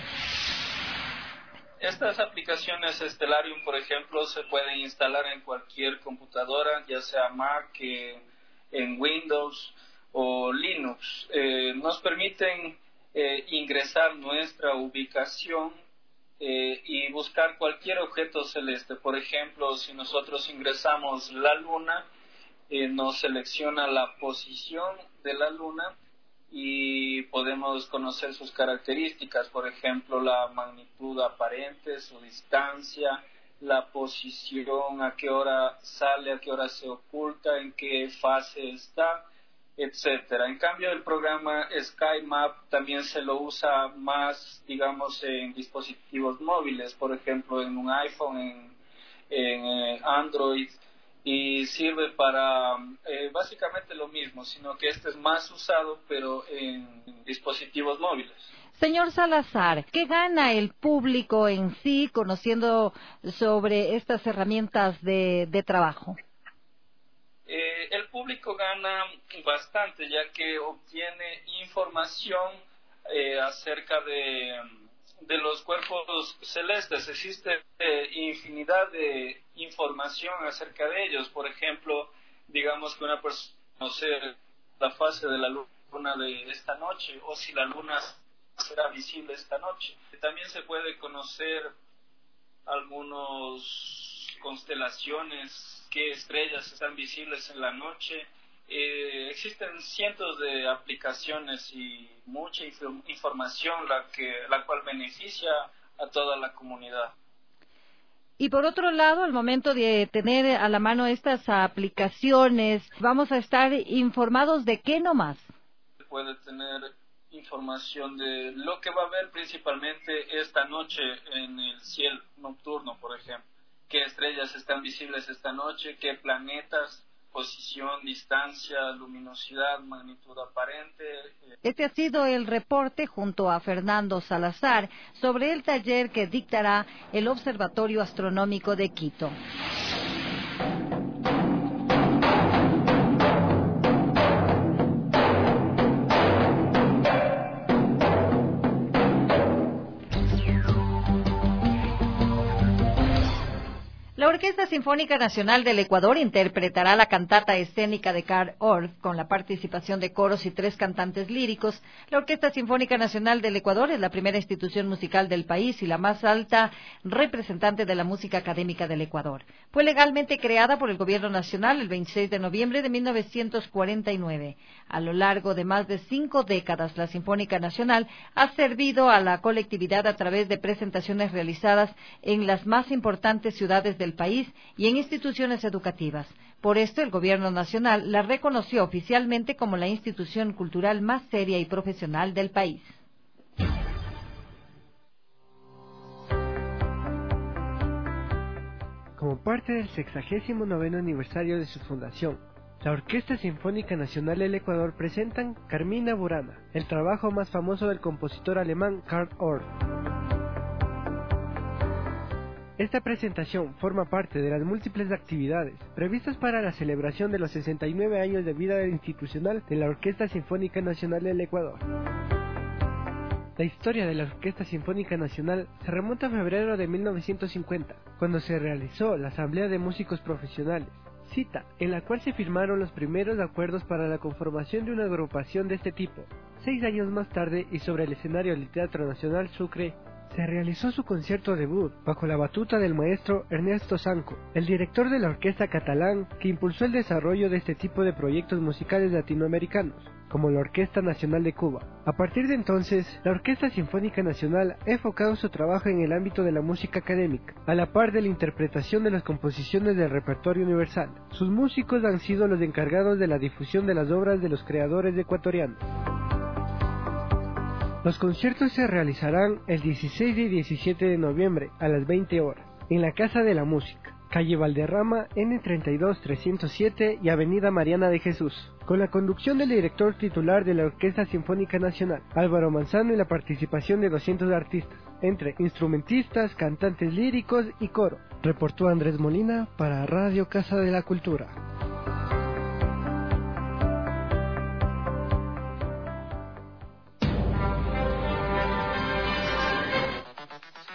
Estas aplicaciones Stellarium, por ejemplo, se pueden instalar en cualquier computadora, ya sea Mac, eh, en Windows o Linux. Eh, nos permiten eh, ingresar nuestra ubicación eh, y buscar cualquier objeto celeste. Por ejemplo, si nosotros ingresamos la Luna, eh, nos selecciona la posición de la Luna y podemos conocer sus características, por ejemplo, la magnitud aparente, su distancia, la posición, a qué hora sale, a qué hora se oculta, en qué fase está, etcétera. En cambio, el programa SkyMap también se lo usa más, digamos, en dispositivos móviles, por ejemplo, en un iPhone, en, en eh, Android, y sirve para eh, básicamente lo mismo, sino que este es más usado pero en dispositivos móviles. Señor Salazar, ¿qué gana el público en sí conociendo sobre estas herramientas de, de trabajo? Eh, el público gana bastante, ya que obtiene información eh, acerca de, de los cuerpos celestes. Existe eh, infinidad de información acerca de ellos. Por ejemplo, digamos que una persona conoce la fase de la luna de esta noche, o si la luna será visible esta noche. También se puede conocer algunas constelaciones, qué estrellas están visibles en la noche. Eh, existen cientos de aplicaciones y mucha inf- información la que la cual beneficia a toda la comunidad. Y por otro lado, al momento de tener a la mano estas aplicaciones, vamos a estar informados de qué nomás. Puede tener información de lo que va a haber principalmente esta noche en el cielo nocturno, por ejemplo. Qué estrellas están visibles esta noche, qué planetas, posición, distancia, luminosidad, magnitud aparente. Este ha sido el reporte junto a Fernando Salazar sobre el taller que dictará el Observatorio Astronómico de Quito. La Orquesta Sinfónica Nacional del Ecuador interpretará la cantata escénica de Carl Orff con la participación de coros y tres cantantes líricos. La Orquesta Sinfónica Nacional del Ecuador es la primera institución musical del país y la más alta representante de la música académica del Ecuador. Fue legalmente creada por el Gobierno Nacional el veintiséis de noviembre de mil novecientos cuarenta y nueve. A lo largo de más de cinco décadas, la Sinfónica Nacional ha servido a la colectividad a través de presentaciones realizadas en las más importantes ciudades del país y en instituciones educativas. Por esto, el Gobierno Nacional la reconoció oficialmente como la institución cultural más seria y profesional del país. Como parte del sexagésimo noveno aniversario de su fundación, la Orquesta Sinfónica Nacional del Ecuador presentan Carmina Burana, el trabajo más famoso del compositor alemán Carl Orff. Esta presentación forma parte de las múltiples actividades previstas para la celebración de los sesenta y nueve años de vida institucional de la Orquesta Sinfónica Nacional del Ecuador. La historia de la Orquesta Sinfónica Nacional se remonta a febrero de mil novecientos cincuenta, cuando se realizó la Asamblea de Músicos Profesionales, cita en la cual se firmaron los primeros acuerdos para la conformación de una agrupación de este tipo. Seis años más tarde, y sobre el escenario del Teatro Nacional Sucre, se realizó su concierto debut bajo la batuta del maestro Ernesto Sanco, el director de la orquesta catalán que impulsó el desarrollo de este tipo de proyectos musicales latinoamericanos, como la Orquesta Nacional de Cuba. A partir de entonces, la Orquesta Sinfónica Nacional ha enfocado su trabajo en el ámbito de la música académica, a la par de la interpretación de las composiciones del repertorio universal. Sus músicos han sido los encargados de la difusión de las obras de los creadores ecuatorianos. Los conciertos se realizarán el dieciséis y diecisiete de noviembre a las veinte horas, en la Casa de la Música, calle Valderrama, ene treinta y dos trescientos siete y avenida Mariana de Jesús, con la conducción del director titular de la Orquesta Sinfónica Nacional, Álvaro Manzano, y la participación de doscientos artistas, entre instrumentistas, cantantes líricos y coro. Reportó Andrés Molina para Radio Casa de la Cultura.